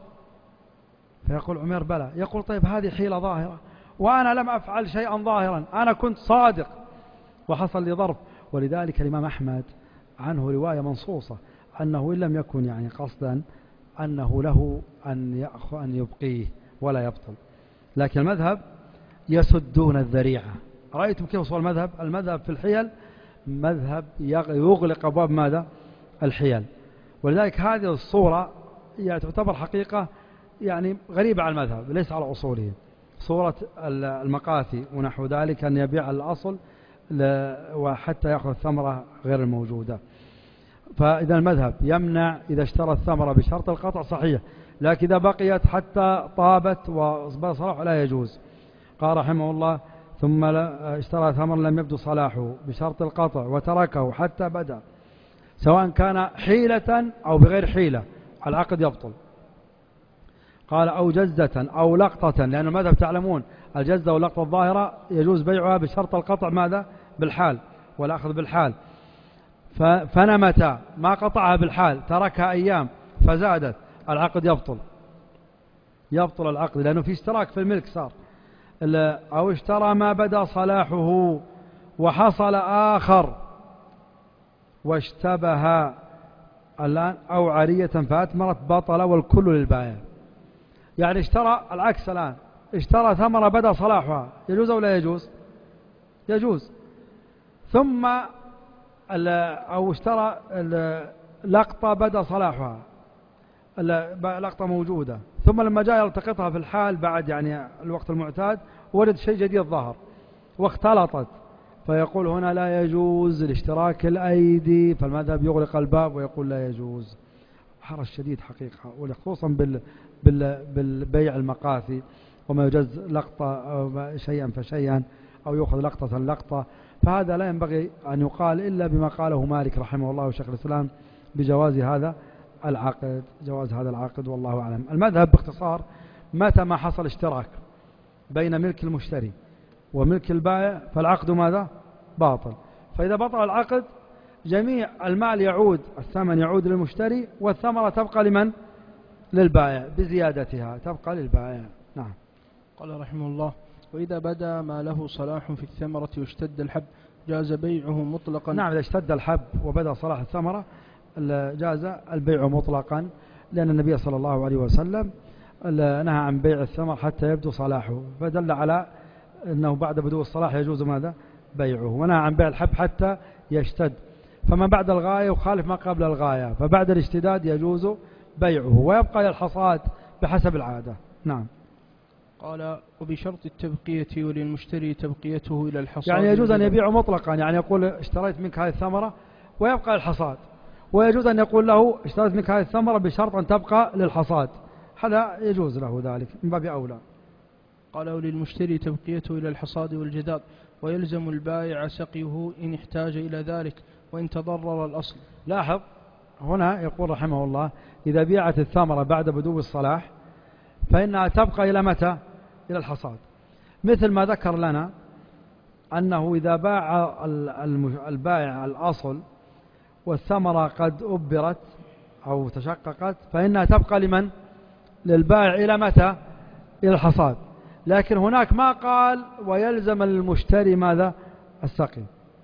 فيقول عمير: بلى. يقول: طيب هذه حيلة ظاهرة وأنا لم أفعل شيئا ظاهرا، أنا كنت صادق وحصل لي ظرف. ولذلك الإمام أحمد عنه رواية منصوصة أنه إن لم يكن يعني قصدا أنه له أن يأخذ أن يبقيه ولا يبطل، لكن المذهب يسدون الذريعة. رأيتم كيف وصل المذهب؟ المذهب في الحيل مذهب يغلق أبواب ماذا؟ الحيل. ولذلك هذه الصورة يعني تعتبر حقيقة يعني غريبة على المذهب، ليس على أصوله. صورة المقاثي ونحو ذلك، أن يبيع الأصل وحتى يأخذ الثمرة غير الموجودة. فإذا المذهب يمنع إذا اشترى الثمرة بشرط القطع صحيح، لكن إذا بقيت حتى طابت وأصبح صلاح لا يجوز. قال رحمه الله: ثم اشترى ثمر لم يبدو صلاحه بشرط القطع وتركه حتى بدأ، سواء كان حيلة أو بغير حيلة، العقد يبطل. قال: أو جزة أو لقطة، لأن المذهب تعلمون الجزة واللقطة الظاهرة يجوز بيعها بشرط القطع ماذا؟ بالحال، والأخذ بالحال. فنمت ما قطعها بالحال، تركها أيام فزادت، العقد يبطل يبطل العقد، لأنه في اشتراك في الملك صار. أو اشترى ما بدا صلاحه وحصل آخر واشتبه الآن أو عارية فأثمرت بطل والكل للبائع. يعني اشترى العكس الآن، اشترى ثمرة بدأ صلاحها، يجوز أو لا يجوز؟ يجوز. ثم أو اشترى لقطة بدأ صلاحها، لقطة موجودة، ثم لما جاء يلتقطها في الحال بعد يعني الوقت المعتاد وجد شيء جديد ظهر واختلطت، فيقول هنا لا يجوز لاشتراك الأيدي، فالمذهب يغلق الباب ويقول لا يجوز. حرج شديد حقيقة، وخصوصا بال بال بالبيع المقاثي وما يجوز لقطة أو شيئا فشيئا أو يأخذ لقطة لقطة، فهذا لا ينبغي أن يقال إلا بما قاله مالك رحمه الله وشيخ الإسلام بجواز هذا العقد، جواز هذا العقد والله أعلم. المذهب باختصار متى ما حصل اشتراك بين ملك المشتري وملك البائع فالعقد ماذا؟ باطل. فإذا بطل العقد جميع المال يعود، الثمن يعود للمشتري والثمرة تبقى لمن؟ للبائع بزيادتها تبقى للبائع. نعم. قال رحمه الله: وإذا بدا ما له صلاح في الثمرة واشتد الحب جاز بيعه مطلقا. نعم، إذا اشتد الحب وبدا صلاح الثمرة جاز البيع مطلقا، لأن النبي صلى الله عليه وسلم نهى عن بيع الثمر حتى يبدو صلاحه، فدل على أنه بعد بدو الصلاح يجوز ماذا؟ بيعه. ونهى عن بيع الحب حتى يشتد، فما بعد الغاية يخالف ما قبل الغاية، فبعد الاشتداد يجوز بيعه ويبقى للحصاد بحسب العادة. نعم. قال: وبشرط التبقية وللمشتري تبقيته إلى الحصاد. يعني يجوز أن يبيع مطلقا، يعني يقول اشتريت منك هذه الثمرة ويبقى الحصاد، ويجوز أن يقول له اشتريت منك هذه الثمرة بشرط أن تبقى للحصاد، هذا يجوز له ذلك من باب أولى. قال: وللمشتري تبقيته إلى الحصاد والجداد، ويلزم البائع سقيه إن احتاج إلى ذلك وإن تضرر الأصل. لاحظ هنا يقول رحمه الله: إذا بيعت الثمرة بعد بدو الصلاح فإنها تبقى إلى متى؟ إلى الحصاد، مثل ما ذكر لنا أنه إذا باع البائع الأصل والثمرة قد أبرت أو تشققت فإنها تبقى لمن؟ للبائع إلى متى؟ إلى الحصاد. لكن هناك ما قال ويلزم المشتري ماذا؟ السقي،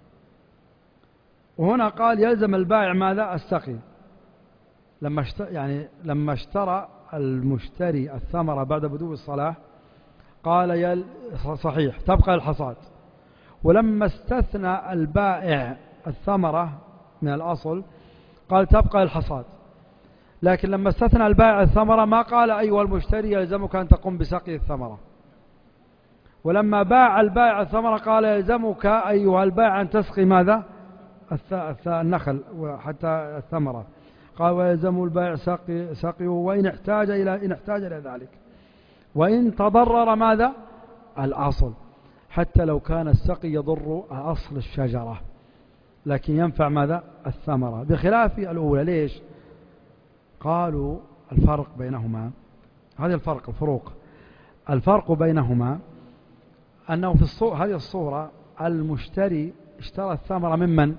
وهنا قال يلزم البائع ماذا؟ السقي. لما يعني لما اشترى المشتري الثمرة بعد بدو الصلاح قال يل صحيح تبقى الحصاد، ولما استثنى البائع الثمرة من الأصل قال تبقى الحصاد. لكن لما استثنى البائع الثمرة ما قال أيها المشتري يلزمك أن تقوم بسقي الثمرة، ولما باع البائع الثمرة قال يلزمك أيها البائع أن تسقي ماذا؟ النخل حتى الثمرة، قال ويلزم البائع سقي سقيه وإن احتاج إلى إن احتاج إلى ذلك وإن تضرر ماذا؟ الأصل، حتى لو كان السقي يضر أصل الشجرة لكن ينفع ماذا؟ الثمرة، بخلاف الأولى. ليش؟ قالوا الفرق بينهما، هذا الفرق الفروق الفرق بينهما أنه في الصورة هذه الصورة المشتري اشترى الثمرة ممن؟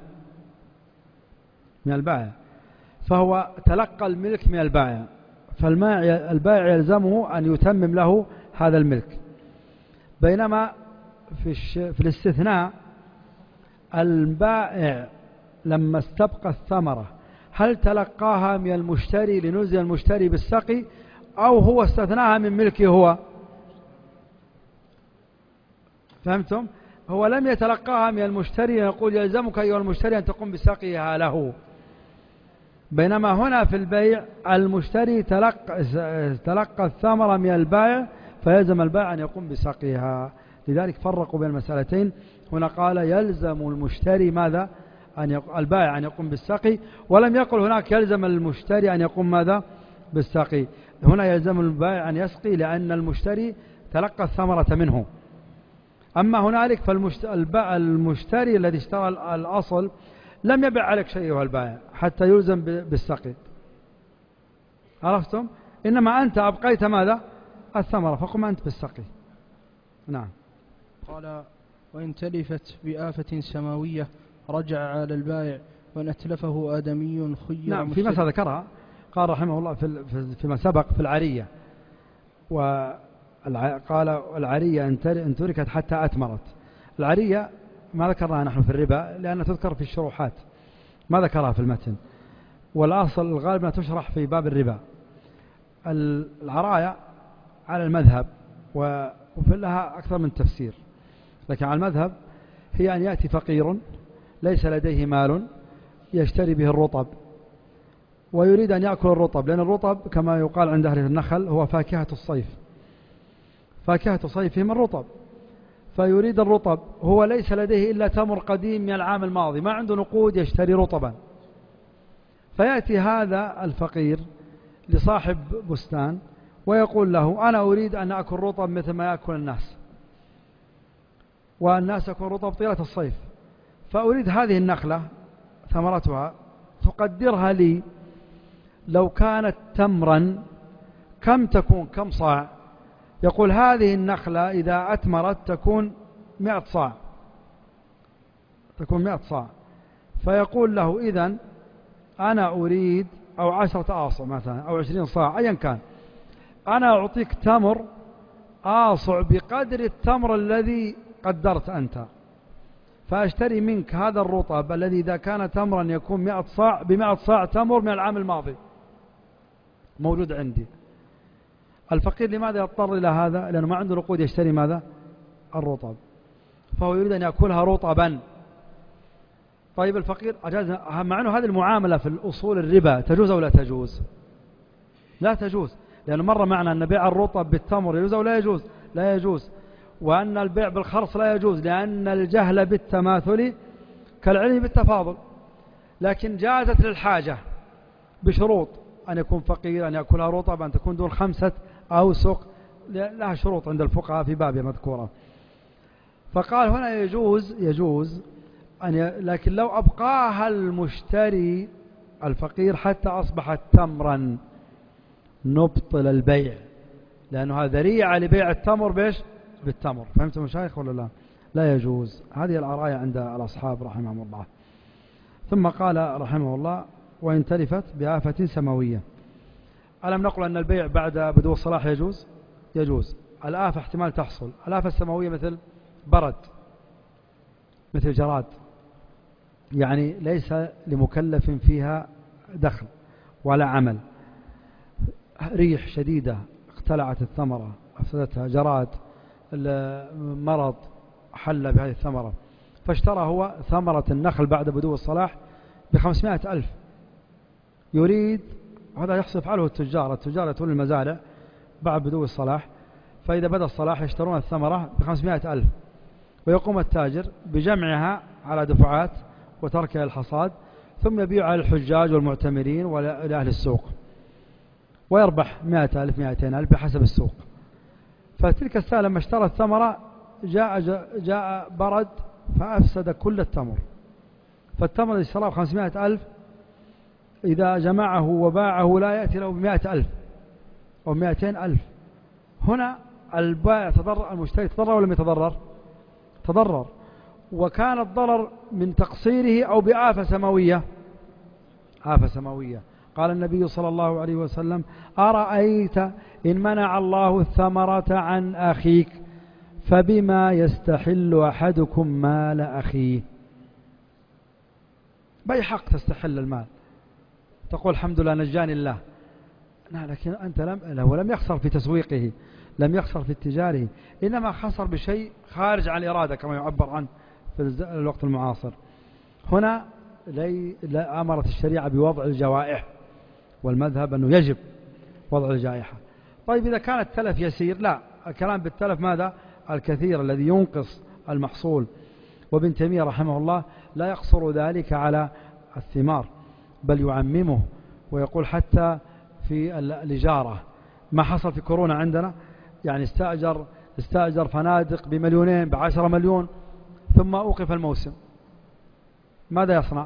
من البائع، فهو تلقى الملك من البائع، فالبائع يلزمه أن يتمم له هذا الملك. بينما في, في الاستثناء البائع لما استبقى الثمرة هل تلقاها من المشتري لنلزم المشتري بالسقي أو هو استثناها من ملكه هو؟ فهمتم؟ هو لم يتلقاها من المشتري يقول يلزمك أيها المشتري أن تقوم بسقيها له، بينما هنا في البيع المشتري تلقى, تلقى الثمرة من البائع فيلزم البائع أن يقوم بسقيها. لذلك فرقوا بين المسألتين، هنا قال يلزم المشتري ماذا؟ أن يق... البائع أن يقوم بالسقي، ولم يقل هناك يلزم المشتري أن يقوم ماذا؟ بالسقي. هنا يلزم البائع أن يسقي لأن المشتري تلقى الثمرة منه. أما هنالك فالمشتري الذي اشترى الأصل لم يبع عليك شيء أيها البائع حتى يلزم بالسقي، عرفتم؟ إنما أنت أبقيت ماذا؟ الثمرة، فقم أنت بالسقي. نعم. قال وإن تلفت بآفة سماوية رجع على البائع وإن أتلفه آدمي خير. نعم، في مسألة ذكرها قال رحمه الله في فيما سبق في العرية، وقال العرية إن تركت حتى أتمرت. العرية ما ذكرناها نحن في الربا لأنها تذكر في الشروحات، ما ذكرها في المتن. والأصل الغالب أنها تشرح في باب الربا. العرايا على المذهب وفي لها أكثر من تفسير، لكن على المذهب هي أن يأتي فقير ليس لديه مال يشتري به الرطب ويريد أن يأكل الرطب، لأن الرطب كما يقال عند أهل النخل هو فاكهة الصيف، فاكهة صيفهم الرطب، فيريد الرطب، هو ليس لديه إلا تمر قديم من العام الماضي، ما عنده نقود يشتري رطبا، فيأتي هذا الفقير لصاحب بستان ويقول له أنا أريد أن أكل رطب مثل ما يأكل الناس، والناس يأكل رطب طيلة الصيف، فأريد هذه النخلة ثمرتها تقدرها لي، لو كانت تمرا كم تكون، كم صاع؟ يقول هذه النخلة إذا أتمرت تكون مئة صاع، تكون مئة صاع، فيقول له إذن أنا أريد أو عشرة آصع مثلا أو عشرين صاع أيا كان، أنا أعطيك تمر آصع بقدر التمر الذي قدرت أنت، فأشتري منك هذا الرطب الذي إذا كان تمرا يكون مئة صاع بمئة صاع تمر من العام الماضي موجود عندي. الفقير لماذا يضطر إلى هذا؟ لأنه ما عنده نقود يشتري ماذا؟ الرطب، فهو يريد أن يأكلها رطبا. طيب الفقير أجاز، مع أنه هذه المعاملة في الأصول الربا تجوز أو لا تجوز؟ لا تجوز، لأنه مر معنا أن بيع الرطب بالتمر يجوز أو لا يجوز؟ لا يجوز. وأن البيع بالخرص لا يجوز، لأن الجهل بالتماثل كالعلم بالتفاضل. لكن جازت للحاجة بشروط، أن يكون فقير، أن يأكلها رطب، أن تكون دون خمسة أوسق، لها شروط عند الفقهاء في بابها مذكورة. فقال هنا يجوز يجوز أن ي... لكن لو أبقاها المشتري الفقير حتى أصبحت تمرا نبطل البيع، لأنه هذا ذريعة لبيع التمر بيش بالتمر. فهمتم مشايخ ولا لا؟ لا يجوز. هذه العراية عند الأصحاب رحمهم الله. ثم قال رحمه الله وإن تلفت بآفة سماوية. ألم نقل أن البيع بعد بدو الصلاح يجوز؟ يجوز. الآفة احتمال تحصل، الآفة السماوية مثل برد، مثل جراد، يعني ليس لمكلف فيها دخل ولا عمل، ريح شديدة اقتلعت الثمرة أفسدتها، جراد، مرض حل بهذه الثمرة، فاشترى هو ثمرة النخل بعد بدو الصلاح بخمسمائة ألف، يريد، هذا يحصل يفعله التجار، التجار يأتون المزارع بعد بدو الصلاح، فإذا بدأ الصلاح يشترون الثمرة بخمسمائة ألف، ويقوم التاجر بجمعها على دفعات وتركها الحصاد، ثم يبيعها للحجاج والمعتمرين ولأهل السوق، ويربح مائة ألف مائتين ألف بحسب السوق. فتلك السنة لما اشترى الثمرة جاء, جاء برد فأفسد كل التمر، فالتمر اللي اشتراه بخمسمائة ألف إذا جمعه وباعه لا يأتي له بمائة ألف أو مائتين ألف. هنا البائع تضرر، المشتري تضرر ولم يتضرر؟ تضرر، وكان الضرر من تقصيره أو بآفة سماوية، آفة سماوية. قال النبي صلى الله عليه وسلم أرأيت إن منع الله الثمرة عن أخيك فبما يستحل أحدكم مال أخيه؟ بأي حق تستحل المال؟ تقول الحمد لله نجاني الله، لا، لكن أنت لم هو لم يخسر في تسويقه، لم يخسر في تجاره، إنما خسر بشيء خارج عن الإرادة كما يعبر عنه في الوقت المعاصر. هنا لا أمرت الشريعة بوضع الجوائح، والمذهب أنه يجب وضع الجائحة. طيب إذا كان التلف يسير، لا، الكلام بالتلف ماذا؟ الكثير الذي ينقص المحصول. وابن تيمية رحمه الله لا يقصر ذلك على الثمار، بل يعممه ويقول حتى في الإجارة، ما حصل في كورونا عندنا، يعني استأجر استأجر فنادق بمليونين بعشرة مليون ثم أوقف الموسم، ماذا يصنع؟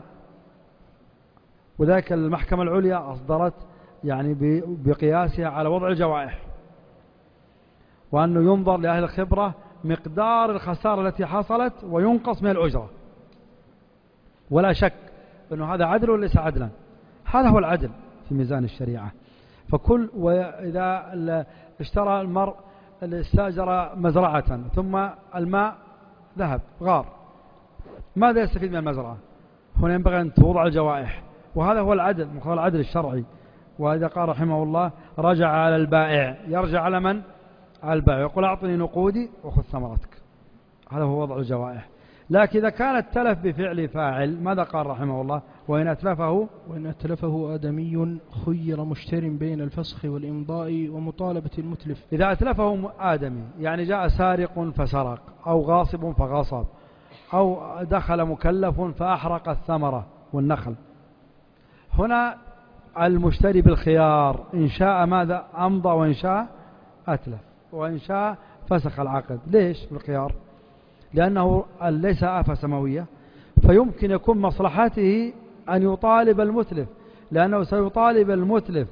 وذلك المحكمة العليا أصدرت يعني بقياسها على وضع الجوائح، وأنه ينظر لأهل الخبرة مقدار الخسارة التي حصلت وينقص من الأجرة، ولا شك أنه هذا عدل وليس عدلا، هذا هو العدل في ميزان الشريعة. فكل وإذا اشترى المرء استأجر مزرعة ثم الماء ذهب غار، ماذا يستفيد من المزرعة؟ هنا ينبغي أن توضع الجوائح وهذا هو العدل، مقتضى العدل الشرعي. وإذا قال رحمه الله رجع على البائع، يرجع على من؟ على البائع، يقول أعطني نقودي وخذ ثمرتك. هذا هو وضع الجوائح. لكن إذا كان التلف بفعل فاعل ماذا قال رحمه الله؟ وإن أتلفه وإن أتلفه آدمي خير مشتر بين الفسخ والإمضاء ومطالبة المتلف. إذا أتلفه آدمي يعني جاء سارق فسرق، أو غاصب فغصب، أو دخل مكلف فأحرق الثمرة والنخل، هنا المشتري بالخيار، إن شاء ماذا؟ أمضى، وإن شاء أتلف، وإن شاء فسخ العقد. ليش بالخيار؟ لأنه ليس آفة سماوية، فيمكن يكون مصلحته أن يطالب المتلف، لأنه سيطالب المتلف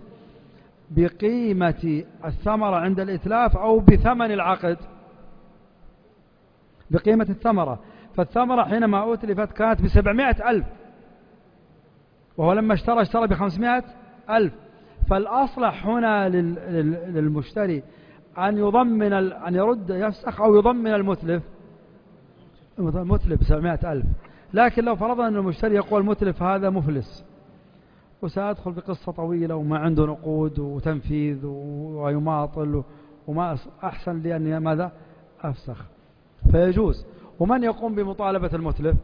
بقيمة الثمرة عند الإتلاف أو بثمن العقد، بقيمة الثمرة. فالثمرة حينما أتلفت كانت بسبعمائة ألف، وهو لما اشترى اشترى بخمسمائة ألف. فالأصلح هنا للمشتري أن يضمن أن يرد يفسخ أو يضمن المتلف المتلف بسبعمائة ألف. لكن لو فرضنا أن المشتري يقول المتلف هذا مفلس وسأدخل بقصة طويلة وما عنده نقود وتنفيذ ويماطل وما أحسن لي أن ماذا أفسخ، فيجوز. ومن يقوم بمطالبة المتلف؟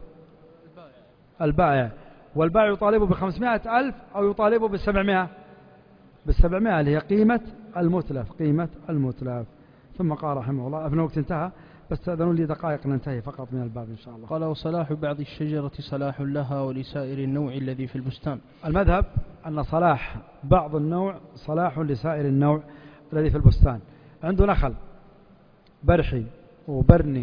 البائع. والبائع يطالبه بخمسمائة ألف أو يطالبه بالسبعمائة بالسبعمائة اللي هي قيمة المتلف قيمة المتلف. ثم قال رحمه الله، أبنى وقت انتهى، بس تأذنون لي دقائق ننتهي فقط من الباب إن شاء الله. قال وصلاح بعض الشجرة صلاح لها ولسائر النوع الذي في البستان. المذهب أن صلاح بعض النوع صلاح لسائر النوع الذي في البستان. عنده نخل برحي وبرني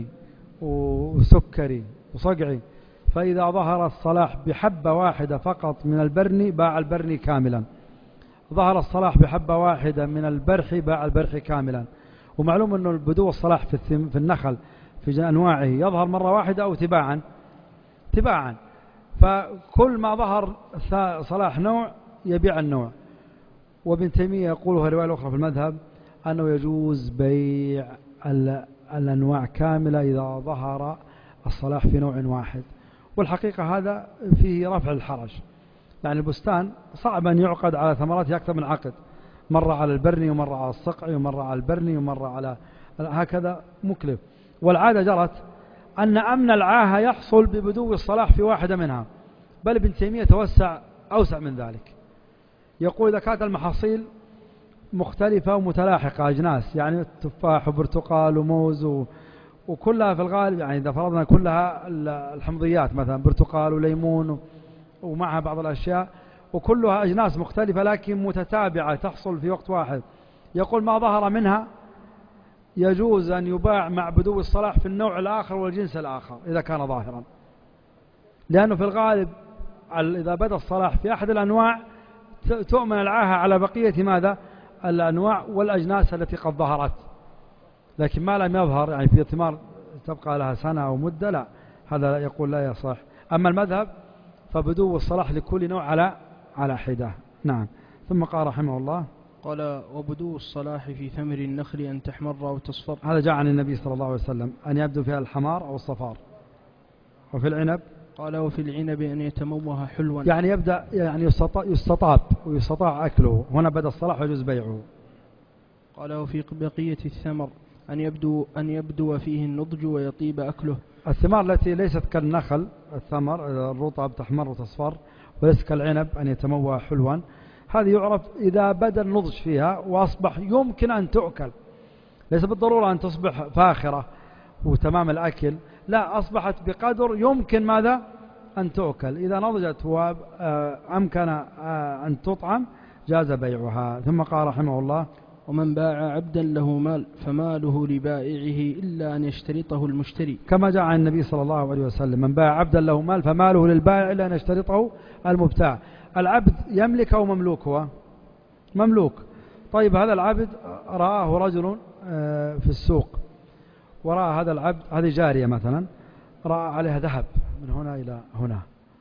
وسكري وصقعي، فإذا ظهر الصلاح بحبة واحدة فقط من البرني باع البرني كاملا، ظهر الصلاح بحبة واحدة من البرح باع البرح كاملا. ومعلوم أنه البدو الصلاح في, في النخل في أنواعه يظهر مرة واحدة أو تباعا تباعا فكل ما ظهر صلاح نوع يبيع النوع. وابن تيمية يقولها رواية أخرى في المذهب أنه يجوز بيع الأنواع كاملة إذا ظهر الصلاح في نوع واحد. والحقيقة هذا فيه رفع الحرج، يعني البستان صعب أن يعقد على ثمرات أكثر من عقد، مرة على البرني ومرة على الصقع ومرة على البرني ومرة على هكذا مكلف. والعادة جرت أن أمن العاهة يحصل ببدو الصلاح في واحدة منها، بل ابن تيمية توسع أوسع من ذلك، يقول إذا كانت المحاصيل مختلفة ومتلاحقة أجناس، يعني تفاح وبرتقال وموز و... وكلها في الغالب، يعني إذا فرضنا كلها الحمضيات مثلا برتقال وليمون و... ومعها بعض الأشياء، وكلها أجناس مختلفة لكن متتابعة تحصل في وقت واحد، يقول ما ظهر منها يجوز أن يباع مع بدو الصلاح في النوع الآخر والجنس الآخر إذا كان ظاهرا، لأنه في الغالب إذا بدأ الصلاح في أحد الأنواع تؤمن العاهة على بقية ماذا الأنواع والأجناس التي قد ظهرت. لكن ما لم يظهر، يعني في ثمار تبقى لها سنة أو مدة، لا، هذا يقول لا يصح. أما المذهب فبدو الصلاح لكل نوع على على حدة. نعم. ثم قال رحمه الله، قال وبدو الصلاح في ثمر النخل أن تحمر أو تصفر. هذا جاء عن النبي صلى الله عليه وسلم أن يبدو فيها الحمار أو الصفار. وفي العنب قال وفي العنب أن يتموه حلوا، يعني يبدأ يعني يستطاب ويستطاع أكله، هنا بدأ الصلاح ويجوز بيعه. قال وفي بقية الثمر أن يبدو أن يبدو فيه النضج ويطيب أكله. الثمار التي ليست كالنخل الثمر الرطب تحمر وتصفر، وليس كالعنب أن يتموه حلوا، هذه يعرف إذا بدأ النضج فيها وأصبح يمكن أن تؤكل، ليس بالضرورة أن تصبح فاخرة وتمام الأكل، لا، أصبحت بقدر يمكن ماذا أن تؤكل، إذا نضجت وأمكن أن تطعم جاز بيعها. ثم قال رحمه الله ومن باع عبدا له مال فماله لبائعه إلا أن يشترطه المشتري، كما جاء عن النبي صلى الله عليه وسلم من باع عبدا له مال فماله للبائع إلا أن يشترطه المبتاع. العبد يملك أو مملوك؟ هو مملوك. طيب هذا العبد رآه رجل في السوق ورأى هذا العبد، هذه جارية مثلا، رأى عليها ذهب من هنا إلى هنا،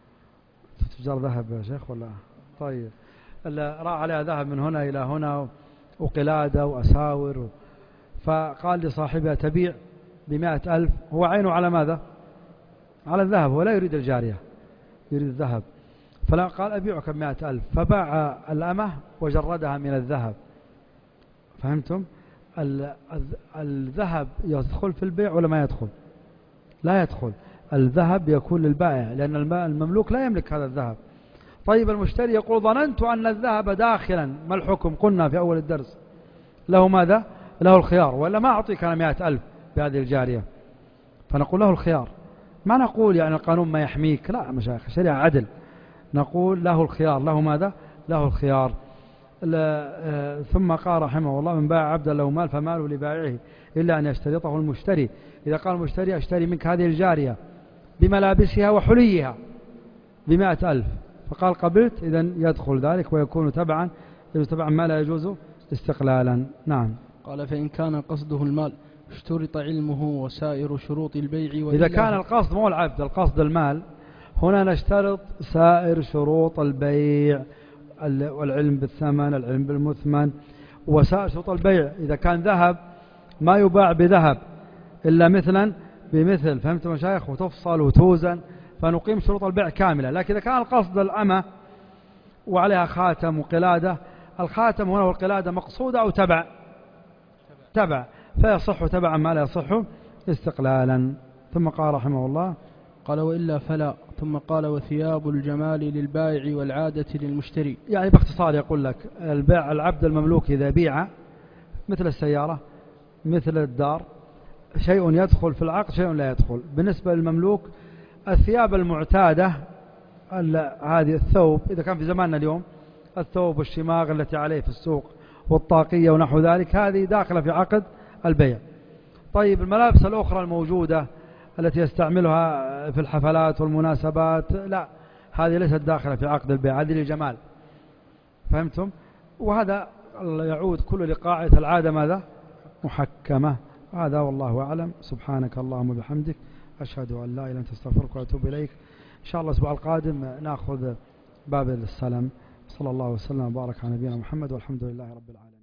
تجار ذهب يا شيخ ولا؟ طيب رأى عليها ذهب من هنا إلى هنا وقلادة وأساور، فقال لصاحبها تبيع بمائة ألف، هو عينه على ماذا؟ على الذهب، ولا يريد الجارية، يريد الذهب. فلا قال أبيعك بمائة ألف، فباع الأمة وجردها من الذهب. فهمتم؟ الذهب يدخل في البيع ولا ما يدخل؟ لا يدخل. الذهب يكون للبائع لأن المملوك لا يملك هذا الذهب. طيب المشتري يقول ظننت أن الذهب داخلا، ما الحكم؟ قلنا في أول الدرس له ماذا؟ له الخيار، ولا ما أعطيك أنا مائة ألف بهذه الجارية، فنقول له الخيار. ما نقول يعني القانون ما يحميك، لا مشايخ، شريعة عدل. نقول له الخيار، له ماذا؟ له الخيار. ثم قال رحمه الله من باع عبدا له مال فماله لبائعه إلا أن يشترطه المشتري. إذا قال المشتري أشتري منك هذه الجارية بملابسها وحليها بمائة ألف، فقال قبلت، إذن يدخل ذلك ويكون تبعا تبعا ما لا يجوز استقلالا. نعم. قال فإن كان قصده المال اشترط علمه وسائر شروط البيع. إذا كان القصد مو العبد، القصد المال، هنا نشترط سائر شروط البيع، والعلم بالثمن، العلم بالمثمن، وسائر شروط البيع. إذا كان ذهب ما يباع بذهب إلا مثلا بمثل، فهمت مشايخ، وتفصل وتوزن، فنقيم شروط البيع كاملة. لكن إذا كان القصد الأمة وعليها خاتم وقلادة، الخاتم هنا والقلادة مقصودة أو تبع تبع فيصح تبعا ما لا يصح استقلالا. ثم قال رحمه الله قال وإلا فلا. ثم قال وثياب الجمال للبائع والعادة للمشتري. يعني باختصار يقول لك البيع العبد المملوك إذا بيع مثل السيارة مثل الدار، شيء يدخل في العقد شيء لا يدخل. بالنسبة للمملوك الثياب المعتادة، هذه الثوب إذا كان في زماننا اليوم الثوب والشماغ التي عليه في السوق والطاقية ونحو ذلك، هذه داخلة في عقد البيع. طيب الملابس الأخرى الموجودة التي يستعملها في الحفلات والمناسبات، لا، هذه ليست داخلة في عقد البيع، هذه للجمال. فهمتم؟ وهذا يعود كل لقاعدة العادة ماذا؟ محكمة. هذا والله أعلم. سبحانك اللهم وبحمدك، أشهد أن لا إله إلا أنت، أستغفرك وأتوب إليك. إن شاء الله الأسبوع القادم نأخذ باب السلم. صلى الله وسلم وبارك على نبينا محمد، والحمد لله رب العالمين.